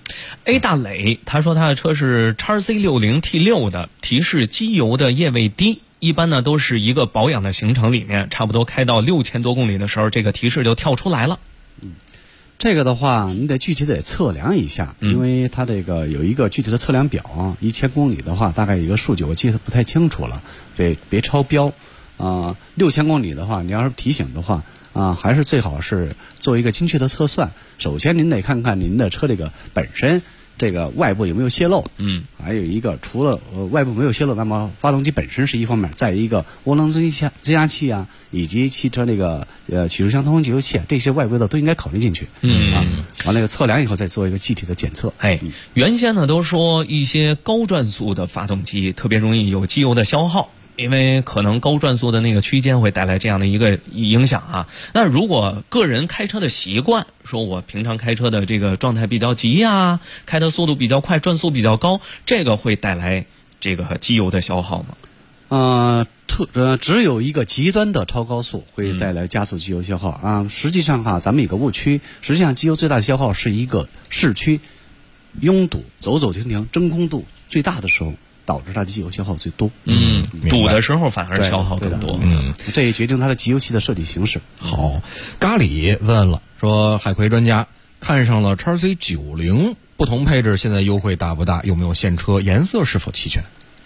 A 大磊他说他的车是 XC60 T6 的，提示机油的液位低。一般呢都是一个保养的行程里面，差不多开到6000多公里的时候，这个提示就跳出来了。 这个的话，你得具体得测量一下，因为它这个有一个具体的测量表，1000公里的话，大概有一个数据，我记得不太清楚了，别超标。6000公里的话，你要是提醒的话，还是最好是做一个精确的测算。首先，您得看看您的车这个本身这个外部有没有泄漏？还有一个除了外部没有泄漏，那么发动机本身是一方面，再一个涡轮增压器啊，以及汽车那个曲轴箱通风节油器啊，这些外部的都应该考虑进去。完那个测量以后再做一个气体的检测。 原先呢都说一些高转速的发动机特别容易有机油的消耗。因为可能高转速的那个区间会带来这样的一个影响啊。那如果个人开车的习惯，说我平常开车的这个状态比较急啊，开的速度比较快，转速比较高，这个会带来这个机油的消耗吗？ 只有一个极端的超高速会带来加速机油消耗啊。实际上咱们有个误区，实际上机油最大的消耗是一个市区拥堵、走走停停、真空度最大的时候。导致它的机油消耗最多。 堵的时候反而消耗更多。 这也决定它的机油器的设计形式。 好，咖喱问了，说海葵专家看上了 XC90，不同配置现在优惠大不大？有没有现车？颜色是否齐全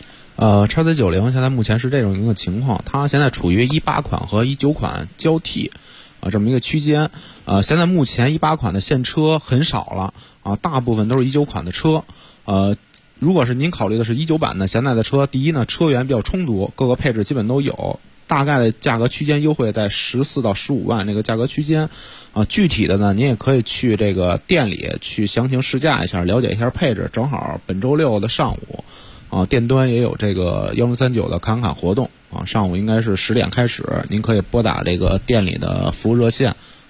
？XC90现在目前是这种一个情况，它现在处于18款和19款交替这么一个区间。现在目前18款的现车很少了大部分都是19款的车。如果是您考虑的是19版的现在的车，第一呢，车源比较充足，各个配置基本都有，大概的价格区间优惠在14到15万这个价格区间具体的呢，您也可以去这个店里去详情试驾一下，了解一下配置。正好本周6的上午店端也有这个1039的侃侃活动上午应该是10点开始，您可以拨打这个店里的服务热线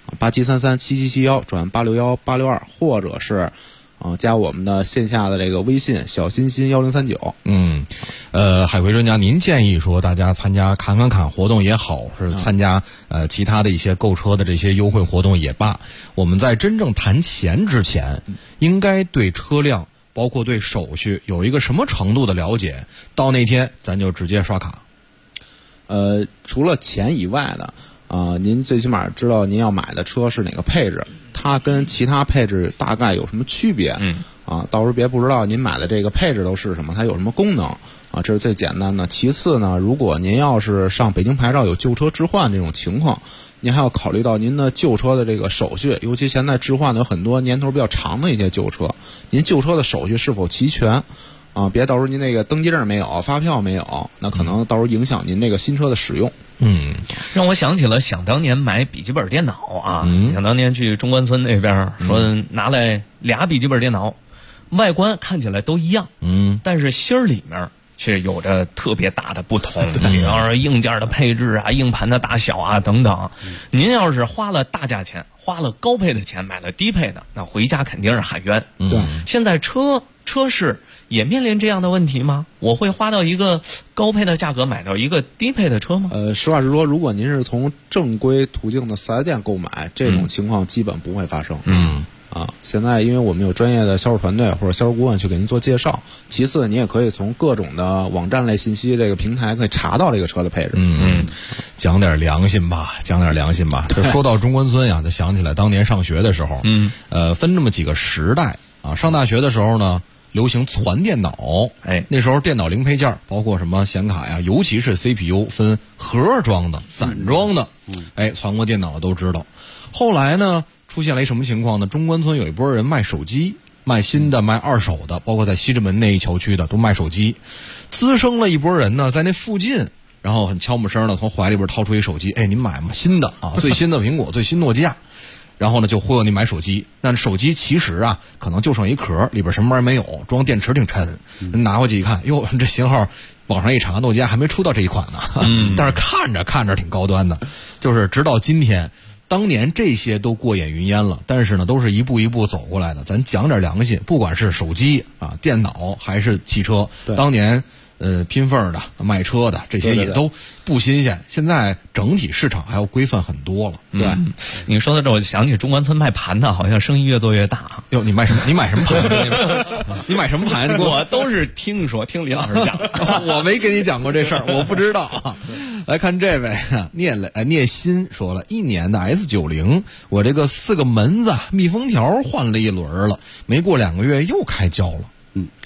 87337771转861862，或者是加我们的线下的这个微信小心心1039。 海葵专家，您建议说大家参加侃活动也好，是参加其他的一些购车的这些优惠活动也罢，我们在真正谈钱之前，应该对车辆包括对手续有一个什么程度的了解？到那天咱就直接刷卡。 除了钱以外的您最起码知道您要买的车是哪个配置，它跟其他配置大概有什么区别？到时候别不知道您买的这个配置都是什么，它有什么功能这是最简单的。其次呢，如果您要是上北京牌照有旧车置换这种情况，您还要考虑到您的旧车的这个手续，尤其现在置换的有很多年头比较长的一些旧车，您旧车的手续是否齐全别到时候您那个登记证没有，发票没有，那可能到时候影响您这个新车的使用。 让我想起了想当年买笔记本电脑想当年去中关村那边说拿来俩笔记本电脑，外观看起来都一样但是芯儿里面却有着特别大的不同，比方说硬件的配置硬盘的大小等等。您要是花了大价钱，花了高配的钱买了低配的，那回家肯定是喊冤。现在车市也面临这样的问题吗？我会花到一个高配的价格买到一个低配的车吗？ 实话实说，如果您是从正规途径的4S店购买，这种情况基本不会发生。现在因为我们有专业的销售团队或者销售顾问去给您做介绍。其次，你也可以从各种的网站类信息这个平台可以查到这个车的配置。 讲点良心吧。这说到中关村就想起来当年上学的时候，分这么几个时代上大学的时候呢，流行攒电脑，那时候电脑零配件包括什么显卡尤其是 CPU 分盒装的、散装的，攒过电脑都知道。后来呢，出现了一什么情况呢？中关村有一波人卖手机，卖新的、卖二手的，包括在西直门那一桥区的都卖手机。滋生了一波人呢，在那附近，然后很悄没声的从怀里边掏出一手机，您买吗？新的最新的苹果，最新诺基亚。然后呢，就忽悠你买手机。那手机其实可能就剩一壳，里边什么玩意儿没有，装电池挺沉。拿回去一看，哟，这型号网上一查，诺基亚还没出到这一款呢。但是看着挺高端的。就是直到今天，当年这些都过眼云烟了，但是呢，都是一步一步走过来的。咱讲点良心，不管是手机电脑还是汽车，当年拼缝的、卖车的这些也都不新鲜。现在整体市场还要规范很多了。 你说到这，我就想起中关村卖盘的，好像生意越做越大。 哟，你买什么盘？你买什么盘？ 我都是听李老师讲， 我没跟你讲过这事儿，我不知道。来看这位聂鑫说了，1年的 S90，我这个4个门子密封条换了一轮了，没过2个月又开胶了。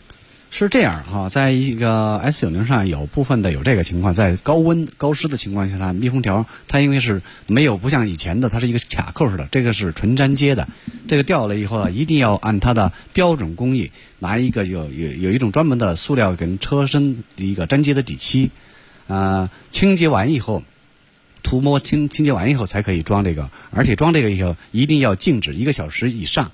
是这样哈，在一个 S90上有部分的有这个情况，在高温高湿的情况下，它密封条它因为是没有不像以前的，它是一个卡扣式的，这个是纯粘接的。这个掉了以后啊，一定要按它的标准工艺，拿一个有一种专门的塑料跟车身的一个粘接的底漆，清洁完以后。涂抹清洁完以后才可以装这个，而且装这个以后一定要静止1个小时以上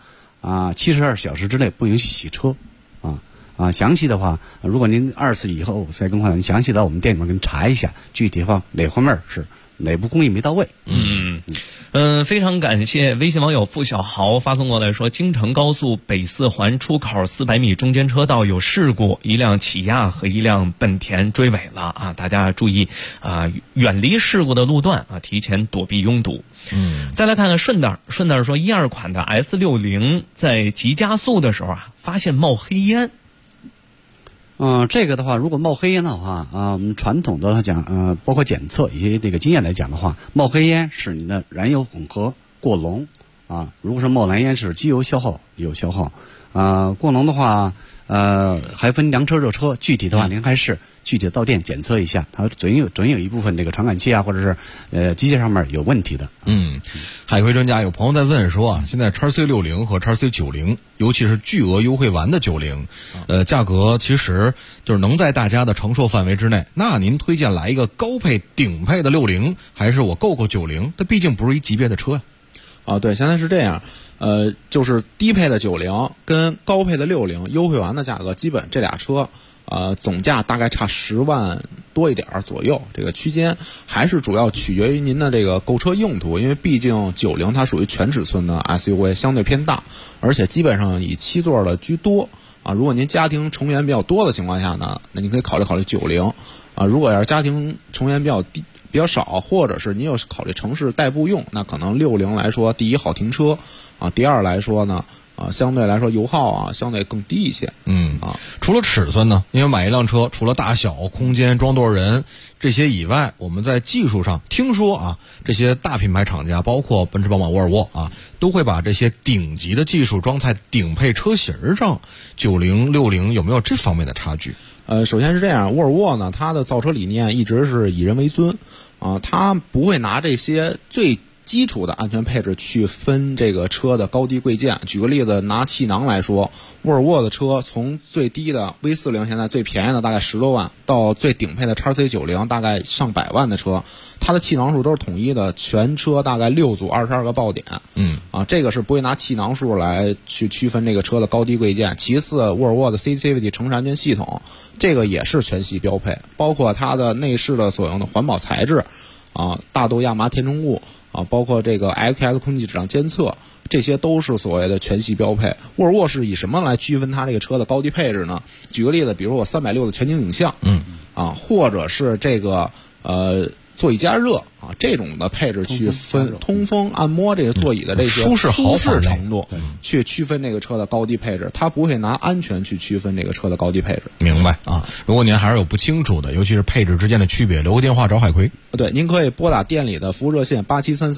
，72小时之内不允许洗车，详细的话，如果您2次以后再更换，您详细的我们店里面给您查一下，具体的话哪方面是哪部工艺没到位。 非常感谢微信网友付小豪发送过来说，京承高速北4环出口400米中间车道有事故，一辆起亚和一辆本田追尾了啊！大家注意远离事故的路段啊，提前躲避拥堵。再来看看顺道说，12款的 S60在急加速的时候发现冒黑烟。 这个的话，如果冒黑烟的话我们传统的讲包括检测一些这个经验来讲的话，冒黑烟是你的燃油混合过浓如果是冒蓝烟是机油消耗有消耗过浓的话还分凉车热车，具体的话您还是具体的到店检测一下，它准有一部分这个传感器或者是机械上面有问题的。 海葵专家有朋友在问说现在 XC60 和 XC90， 尤其是巨额优惠完的90，价格其实就是能在大家的承受范围之内。那您推荐来一个高配顶配的60，还是我购90？它毕竟不是一级别的车呀。 对，现在是这样。就是低配的90跟高配的60优惠完的价格，基本这俩车总价大概差10万多一点左右，这个区间还是主要取决于您的这个购车用途，因为毕竟90它属于全尺寸的 SUV， 相对偏大，而且基本上以7座的居多如果您家庭成员比较多的情况下呢，那您可以考虑90如果要是家庭成员比较少，或者是您又考虑城市代步用，那可能60来说，第一好停车第二来说呢相对来说油耗相对更低一些。 除了尺寸呢，因为买一辆车除了大小、空间、装多少人这些以外，我们在技术上听说这些大品牌厂家包括奔驰、宝马、沃尔沃都会把这些顶级的技术装在顶配车型上。90、60有没有这方面的差距？ 首先是这样，沃尔沃呢，它的造车理念一直是以人为尊它不会拿这些最基础的安全配置去分这个车的高低贵贱。举个例子，拿气囊来说，沃尔沃的车从最低的 V40 现在最便宜的大概10多万，到最顶配的 XC90 大概上百万的车，它的气囊数都是统一的，全车大概6组22个爆点。这个是不会拿气囊数来去区分这个车的高低贵贱。其次，沃尔沃的 CCTV 城市安全系统，这个也是全系标配，包括它的内饰的所用的环保材质大豆亚麻填充物包括这个 XS 空气质量监测，这些都是所谓的全系标配。沃尔沃是以什么来区分它这个车的高低配置呢？举个例子，比如我360的全景影像，或者是这个座椅加热这种的配置去分通风、按摩这个座椅的这些舒适程度，去区分这个车的高低配置。它不会拿安全去区分这个车的高低配置。 明白如果您还是有不清楚的，尤其是配置之间的区别，留个电话找海葵。 对，您可以拨打店里的服务热线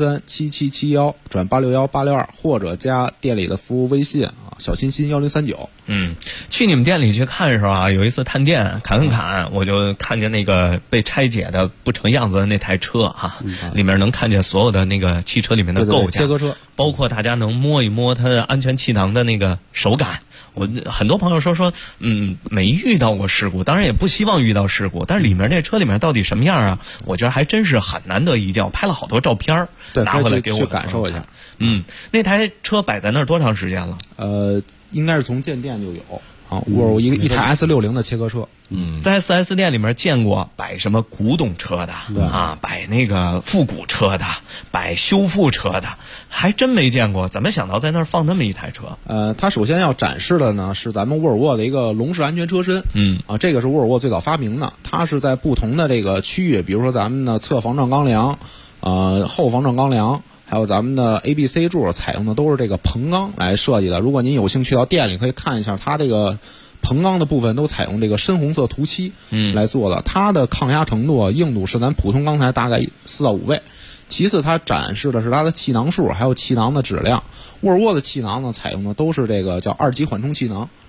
87337771转861862，或者加店里的服务微信小心心1039。 去你们店里去看的时候有一次探店看，我就看见那个被拆解的不成样子的那台车里面能看见所有的那个汽车里面的构架， 切割车， 包括大家能摸一摸它的安全气囊的那个手感。很多朋友说没遇到过事故，当然也不希望遇到事故，但是里面这车里面到底什么样我觉得还真是很难得一见。我拍了好多照片拿回来给我去感受一下。 那台车摆在那儿多长时间了？ 应该是从建店就有我一台 S60 的切割车。 在 4S 店里面见过摆什么古董车的摆那个复古车的，摆修复车的，还真没见过。怎么想到在那儿放那么一台车？ 它首先要展示的呢是咱们沃尔沃的一个笼式安全车身。这个是沃尔沃最早发明的，它是在不同的这个区域，比如说咱们的侧防撞钢梁后防撞钢梁，还有咱们的 ABC 柱采用的都是这个硼钢来设计的。如果您有兴趣到店里可以看一下，它这个硼钢的部分都采用这个深红色涂漆来做的。它的抗压程度硬度是咱普通钢材大概4到5倍。其次，它展示的是它的气囊数还有气囊的质量。沃尔沃的气囊呢采用的都是这个叫2级缓冲气囊，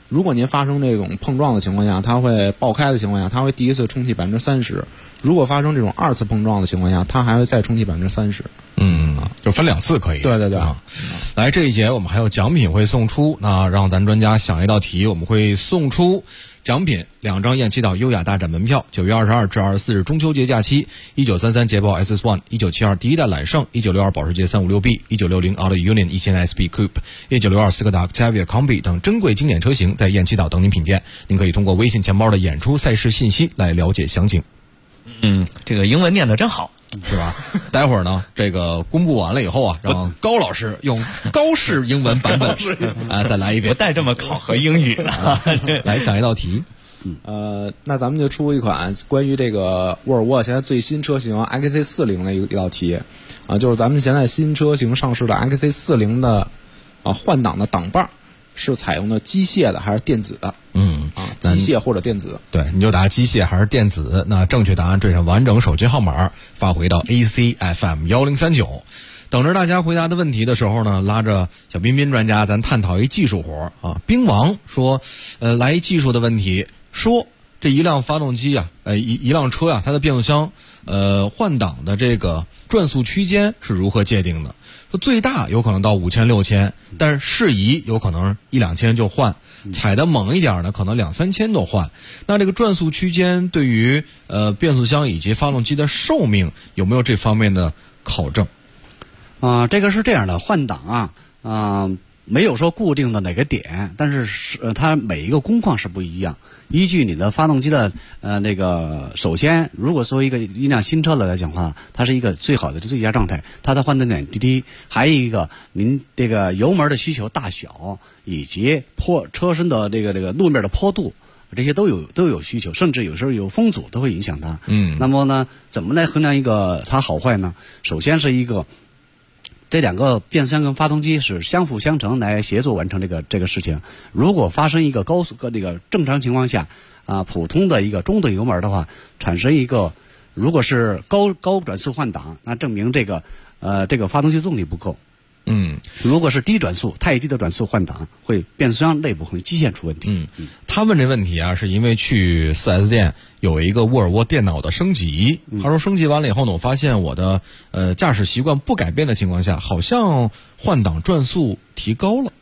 如果您发生这种碰撞的情况下，它会爆开的情况下，它会第一次充气30%；如果发生这种2次碰撞的情况下，它还会再充气30%。 就分2次可以。 对对对。 来，这一节我们还有奖品会送出，那让咱专家想一道题，我们会送出奖品2张雁栖岛优雅大展门票，9月22至24日中秋节假期，1933捷豹 SS1，1972第一代揽胜，1962保时捷 356B，1960 Auto Union 1000 SB Coupe，1962斯柯达 Octavia Combi 等珍贵经典车型在雁栖岛等您品鉴。您可以通过微信钱包的演出赛事信息来了解详情。 这个英文念得真好， 是吧？待会儿呢，这个公布完了以后啊，让高老师用高式英文版本再来一遍， 不带这么考核英语的。 来想一道题。 那咱们就出一款关于这个沃尔沃现在最新车型 XC40 的一道题就是咱们现在新车型上市的 XC40 的换挡的挡把是采用的机械的还是电子的？机械或者电子。 对，你就答机械还是电子。那正确答案缀上完整手机号码，发回到 ACFM1039。等着大家回答的问题的时候呢，拉着小彬彬专家，咱探讨一技术活啊。兵王说，来一技术的问题，说这一辆发动机啊，一辆车啊，它的变速箱换挡的这个转速区间是如何界定的？说最大有可能到5000、6000，但是适宜有可能1-2千就换，踩得猛一点呢，可能2-3千都换。那这个转速区间对于变速箱以及发动机的寿命有没有这方面的考证？ 这个是这样的，换挡没有说固定的哪个点，但是它每一个工况是不一样。依据你的发动机的那个，首先如果作为一辆新车来讲的话，它是一个最好的最佳状态，它的换挡点低，还有一个您这个油门的需求大小，以及车身的这个路面的坡度，这些都有需求，甚至有时候有风阻都会影响它。那么呢，怎么来衡量一个它好坏呢？首先是一个这两个变速箱跟发动机是相辅相成来协作完成这个事情。如果发生一个高速这个正常情况下普通的一个中等油门的话，产生一个如果是高转速换挡，那证明这个发动机动力不够。如果是低转速，太低的转速换挡，变速箱内部会机械出问题。 他问这问题啊，是因为去 4S 店有一个沃尔沃电脑的升级。他说升级完了以后呢，我发现我的驾驶习惯不改变的情况下，好像换挡转速提高了。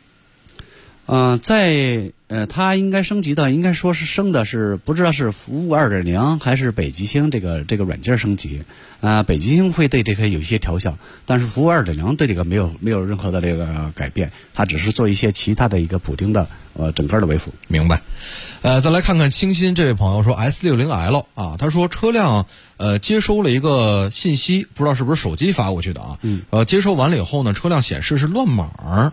它应该升级的，应该说是升的是不知道是服务 2.0 还是北极星这个软件升级。北极星会对这个有一些调校，但是服务 2.0 对这个没有任何的这个改变，它只是做一些其他的一个补丁的整个的维护。 明白。再来看看清新这位朋友说 S60L 他说车辆接收了一个信息，不知道是不是手机发过去的接收完了以后呢，车辆显示是乱码。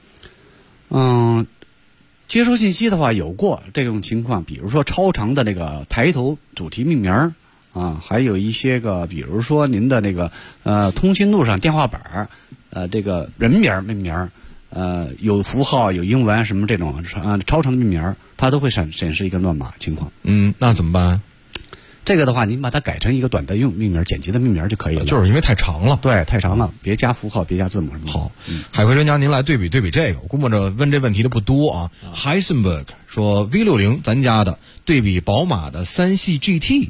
接收信息的话有过这种情况，比如说超长的那个抬头主题命名还有一些个，比如说您的那个通讯录上电话本这个人名命名有符号有英文什么这种超长的命名，它都会显示一个乱码情况。 那怎么办？ 这个的话，您把它改成一个短的命名、简洁的命名就可以了。 就是因为太长了。 对，太长了，别加符号，别加字母什么。 好，海葵专家，您来对比这个。我估摸着问这问题的不多Heisenberg 说 V60 咱家的对比宝马的3系 GT。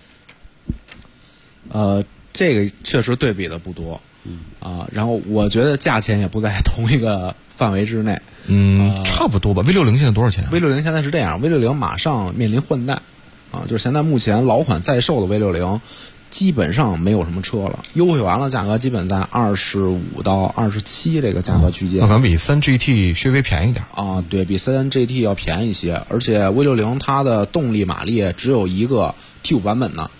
这个确实对比的不多。然后我觉得价钱也不在同一个范围之内。 差不多吧。V60 现在多少钱 ？V60 现在是这样 ，V60 马上面临换代。就是现在目前老款在售的 V60 基本上没有什么车了，优惠完了价格基本在25到27这个价格区间。 那可能比3GT稍微便宜点对，比3GT 要便宜一些。而且 V60 它的动力马力只有一个 T5 版本的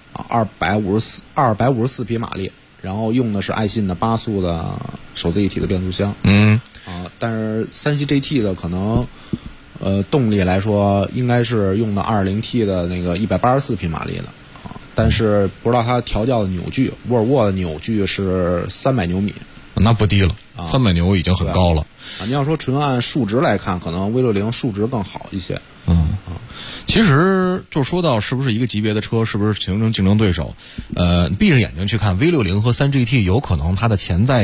254匹马力，然后用的是爱信的8速的手自一体的变速箱。但是3系 GT 的可能动力来说应该是用的 2.0T 的那个184匹马力的但是不知道它调教的扭矩，沃尔沃的扭矩是300牛米， 那不低了，300牛已经很高了。 你要说纯按数值来看，可能 V60 数值更好一些。 其实就说到是不是一个级别的车，是不是形成竞争对手，闭着眼睛去看 V60 和3GT，有可能它的潜在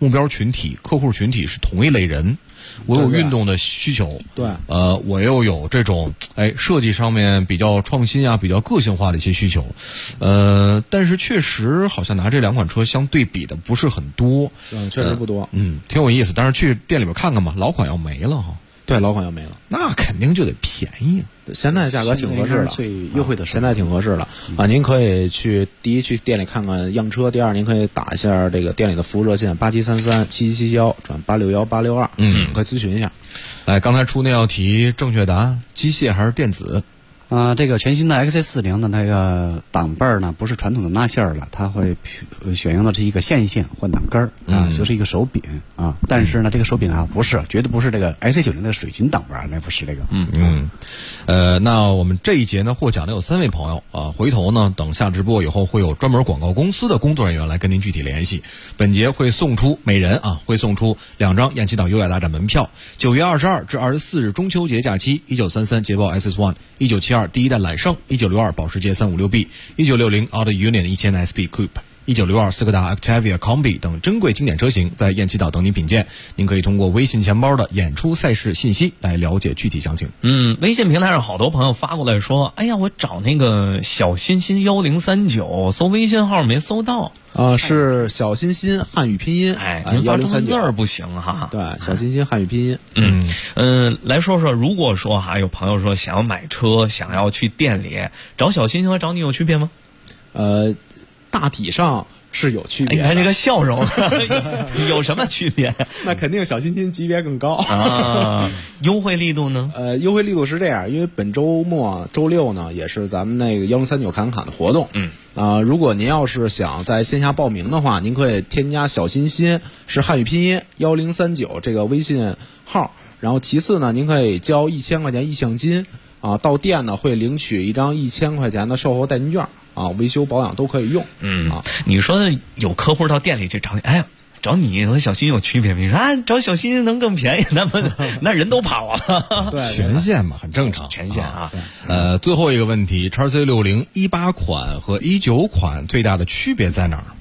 目标群体、客户群体是同一类人。我有运动的需求， 对， 我又有这种设计上面比较创新啊、比较个性化的一些需求，但是确实好像拿这两款车相对比的不是很多， 确实不多， 挺有意思。但是去店里边看看吧，老款要没了哈。 对，老款要没了， 那肯定就得便宜。 现在价格挺合适的， 最优惠的时候， 现在挺合适的啊！您可以去第一去店里看看样车，第二您可以打一下这个店里的服务热线87337771转861862，可以咨询一下。 来，刚才出那道题正确答案，机械还是电子？ 这个全新的 XC40的那个档把呢，不是传统的纳线了，它会选用的是一个线性换挡杆啊，就是一个手柄啊。但是呢，这个手柄啊，绝对不是这个 XC90的水晶档把，那不是这个。 那我们这一节呢获奖的有3位朋友啊，回头呢等下直播以后会有专门广告公司的工作人员来跟您具体联系。本节会送出每人会送出2张雁栖岛优雅大展门票。9月22至24日中秋节假期，1933捷豹 SS1，1972第一代揽胜，1962保时捷 356B，1960 Auto Union 1000 SP Coupe，1962斯柯达 Octavia Combi 等珍贵经典车型在雁栖岛等你品鉴。您可以通过微信钱包的演出赛事信息来了解具体详情。 微信平台上好多朋友发过来说，哎呀，我找那个小欣欣1039，搜微信号没搜到。 是小欣欣汉语拼音， 您发中文字不行哈。 对，小欣欣汉语拼音。 来说说，如果说有朋友说想要买车，想要去店里找小欣欣和找你有区别吗？ 大体上是有区别。 你看这个笑容，有什么区别？ 那肯定小欣欣级别更高啊。优惠力度呢？ 优惠力度是这样，因为本周末周六呢也是咱们那个1039侃侃的活动。如果您要是想在线下报名的话，您可以添加小欣欣是汉语拼音1039这个微信号，然后其次呢，您可以交1000块钱意向金到店呢会领取一张1000块钱的售后代金券。维修保养都可以用。 你说有客户到店里去找你，找你和小欣有区别？你说找小欣能更便宜，那人都跑了。 对， 权限嘛，很正常。 权限啊。 最后一个问题，XC60 18款和19款最大的区别在哪儿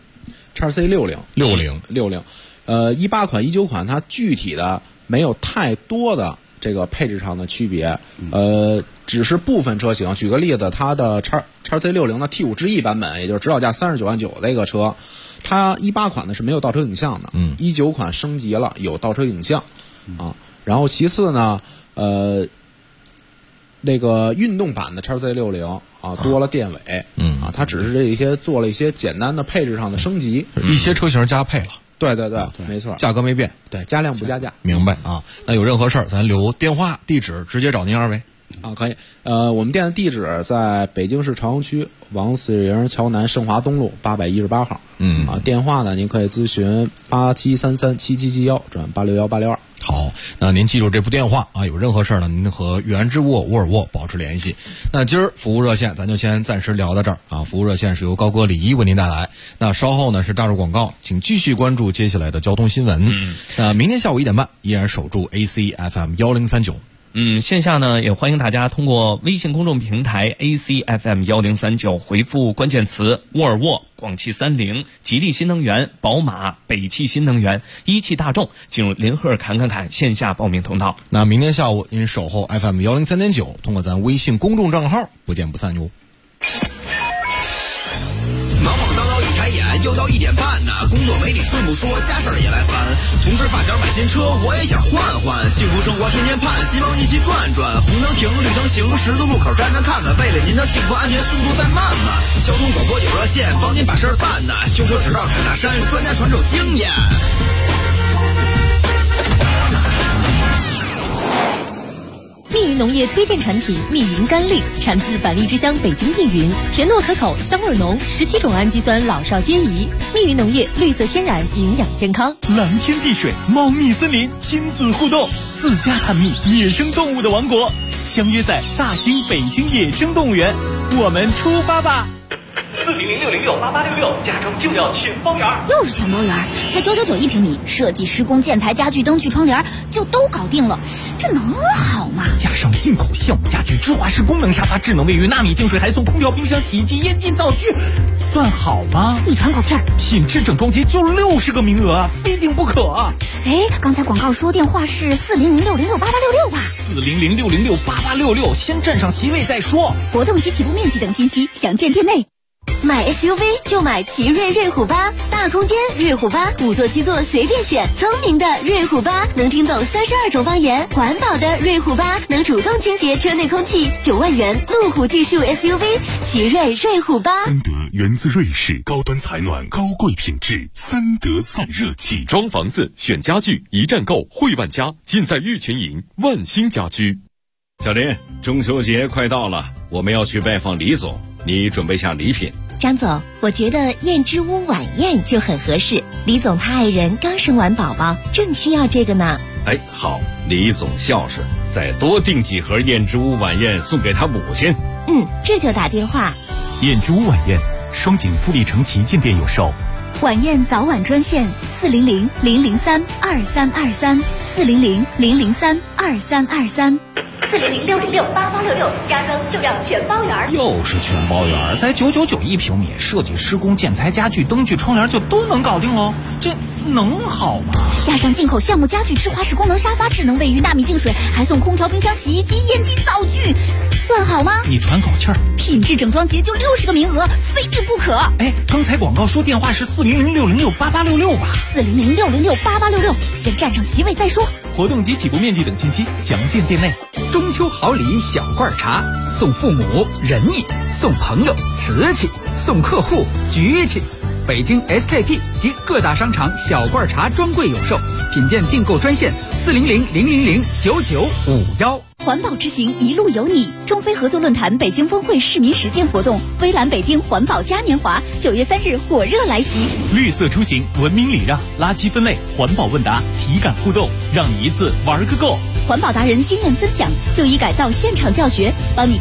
？XC60 18款、19款，它具体的没有太多的这个配置上的区别，只是部分车型。举个例子，它的XC60的 T5 之 E 版本，也就是指导价39万9这个车，它18款呢是没有倒车影像的，19款升级了，有倒车影像然后其次呢，那个运动版的 XC60多了电尾它只是这一些做了一些简单的配置上的升级， 一些车型加配了。 对，没错， 价格没变， 对，加量不加价。 明白啊？那有任何事儿，咱留电话、地址，直接找您2位。 可以。我们店的地址在北京市朝阳区王四营桥南盛华东路818号。电话呢，您可以咨询87337771转861862。 好，那您记住这部电话有任何事儿呢，您和原之沃沃尔沃保持联系。那今儿服务热线咱就先暂时聊到这儿服务热线是由高哥李一为您带来。那稍后呢是大众广告，请继续关注接下来的交通新闻。那明天下午1点半依然守住 ACFM 1039。 线下呢也欢迎大家通过微信公众平台 ACFM 1039回复关键词沃尔沃、广汽30、吉利新能源、宝马、北汽新能源、一汽大众，进入林赫侃线下报名通道。 那明天下午您守候 FM 103.9，通过咱微信公众账号不见不散哟。 忙忙叨叨一抬眼，又到1点半呢，工作没你顺不说，家事儿也来烦。同事发小买新车，我也想换换，幸福生活天天盼，希望一起转转。红灯停，绿灯行，十字路口站站看看，为了您的幸福安全，速度再慢慢。交通广播有热线，帮您把事儿办呐。修车直到坎大山，专家传授经验。 密云农业推荐产品密云甘栗，产自板栗之乡北京密云，甜糯可口，香味浓，17种氨基酸老少皆宜。密云农业绿色天然，营养健康。 蓝天碧水，茂密森林，亲子互动，自家探秘野生动物的王国，相约在大兴北京野生动物园，我们出发吧！400-606-8866，家中就要全包圆。 又是全包圆，才999一平米，设计、施工、建材、家具、灯具、窗帘就都搞定了，这能好吗？ 加上进口酵母家具、芝华士功能沙发、智能卫浴、纳米净水、海藻空调、冰箱、洗衣机、烟机、灶具， 算好吗？ 你喘口气儿。 品质整装节就60个名额，非订不可。 哎，刚才广告说电话是400-606-8866吧 ？400-606-8866，先占上席位再说。 活动及起步面积等信息详见店内。 买 SUV 就买奇瑞瑞虎8，大空间瑞虎8，5座7座随便选，聪明的瑞虎8能听懂32种方言，环保的瑞虎8能主动清洁车内空气，9万元路虎技术 SUV 奇瑞瑞虎8。 三德源自瑞士，高端采暖，高贵品质，三德散热器。 装房子选家具，一站购汇万家，尽在玉泉营万兴家居。 小林，中秋节快到了，我们要去拜访李总，你准备下礼品。 张总，我觉得燕之屋晚宴就很合适。李总他爱人刚生完宝宝，正需要这个呢。 哎，好，李总孝顺，再多订几盒燕之屋晚宴送给他母亲。 这就打电话。 燕之屋晚宴，双井富力城旗舰店有售。 晚宴早晚专线400-003-2323，400-003-2323。 400-606-8866，家装就要全包圆。 又是全包圆，才999一平米，设计、施工、建材、家具、灯具、窗帘就都能搞定喽，这能好吗？ 加上进口项目家具、智华式功能沙发、智能卫浴、纳米净水，还送空调、冰箱、洗衣机、烟机、灶具，算好吗？ 你喘口气儿。 品质整装节就60个名额，非订不可。 哎，刚才广告说电话是400-606-8866吧 ？400-606-8866，先占上席位再说。 活动及起步面积等信息详见店内。 中秋好礼小罐茶，送父母仁义，送朋友瓷器，送客户局气。北京 SKP 及各大商场小罐茶专柜有售，品鉴订购专线400-000-9951。 环保之行一路有你，中非合作论坛北京峰会市民实践活动，微蓝北京环保嘉年华9月3日火热来袭。 绿色出行，文明礼让，垃圾分类，环保问答，体感互动，让你一次玩个够。 环保达人经验分享，就医改造现场教学，帮你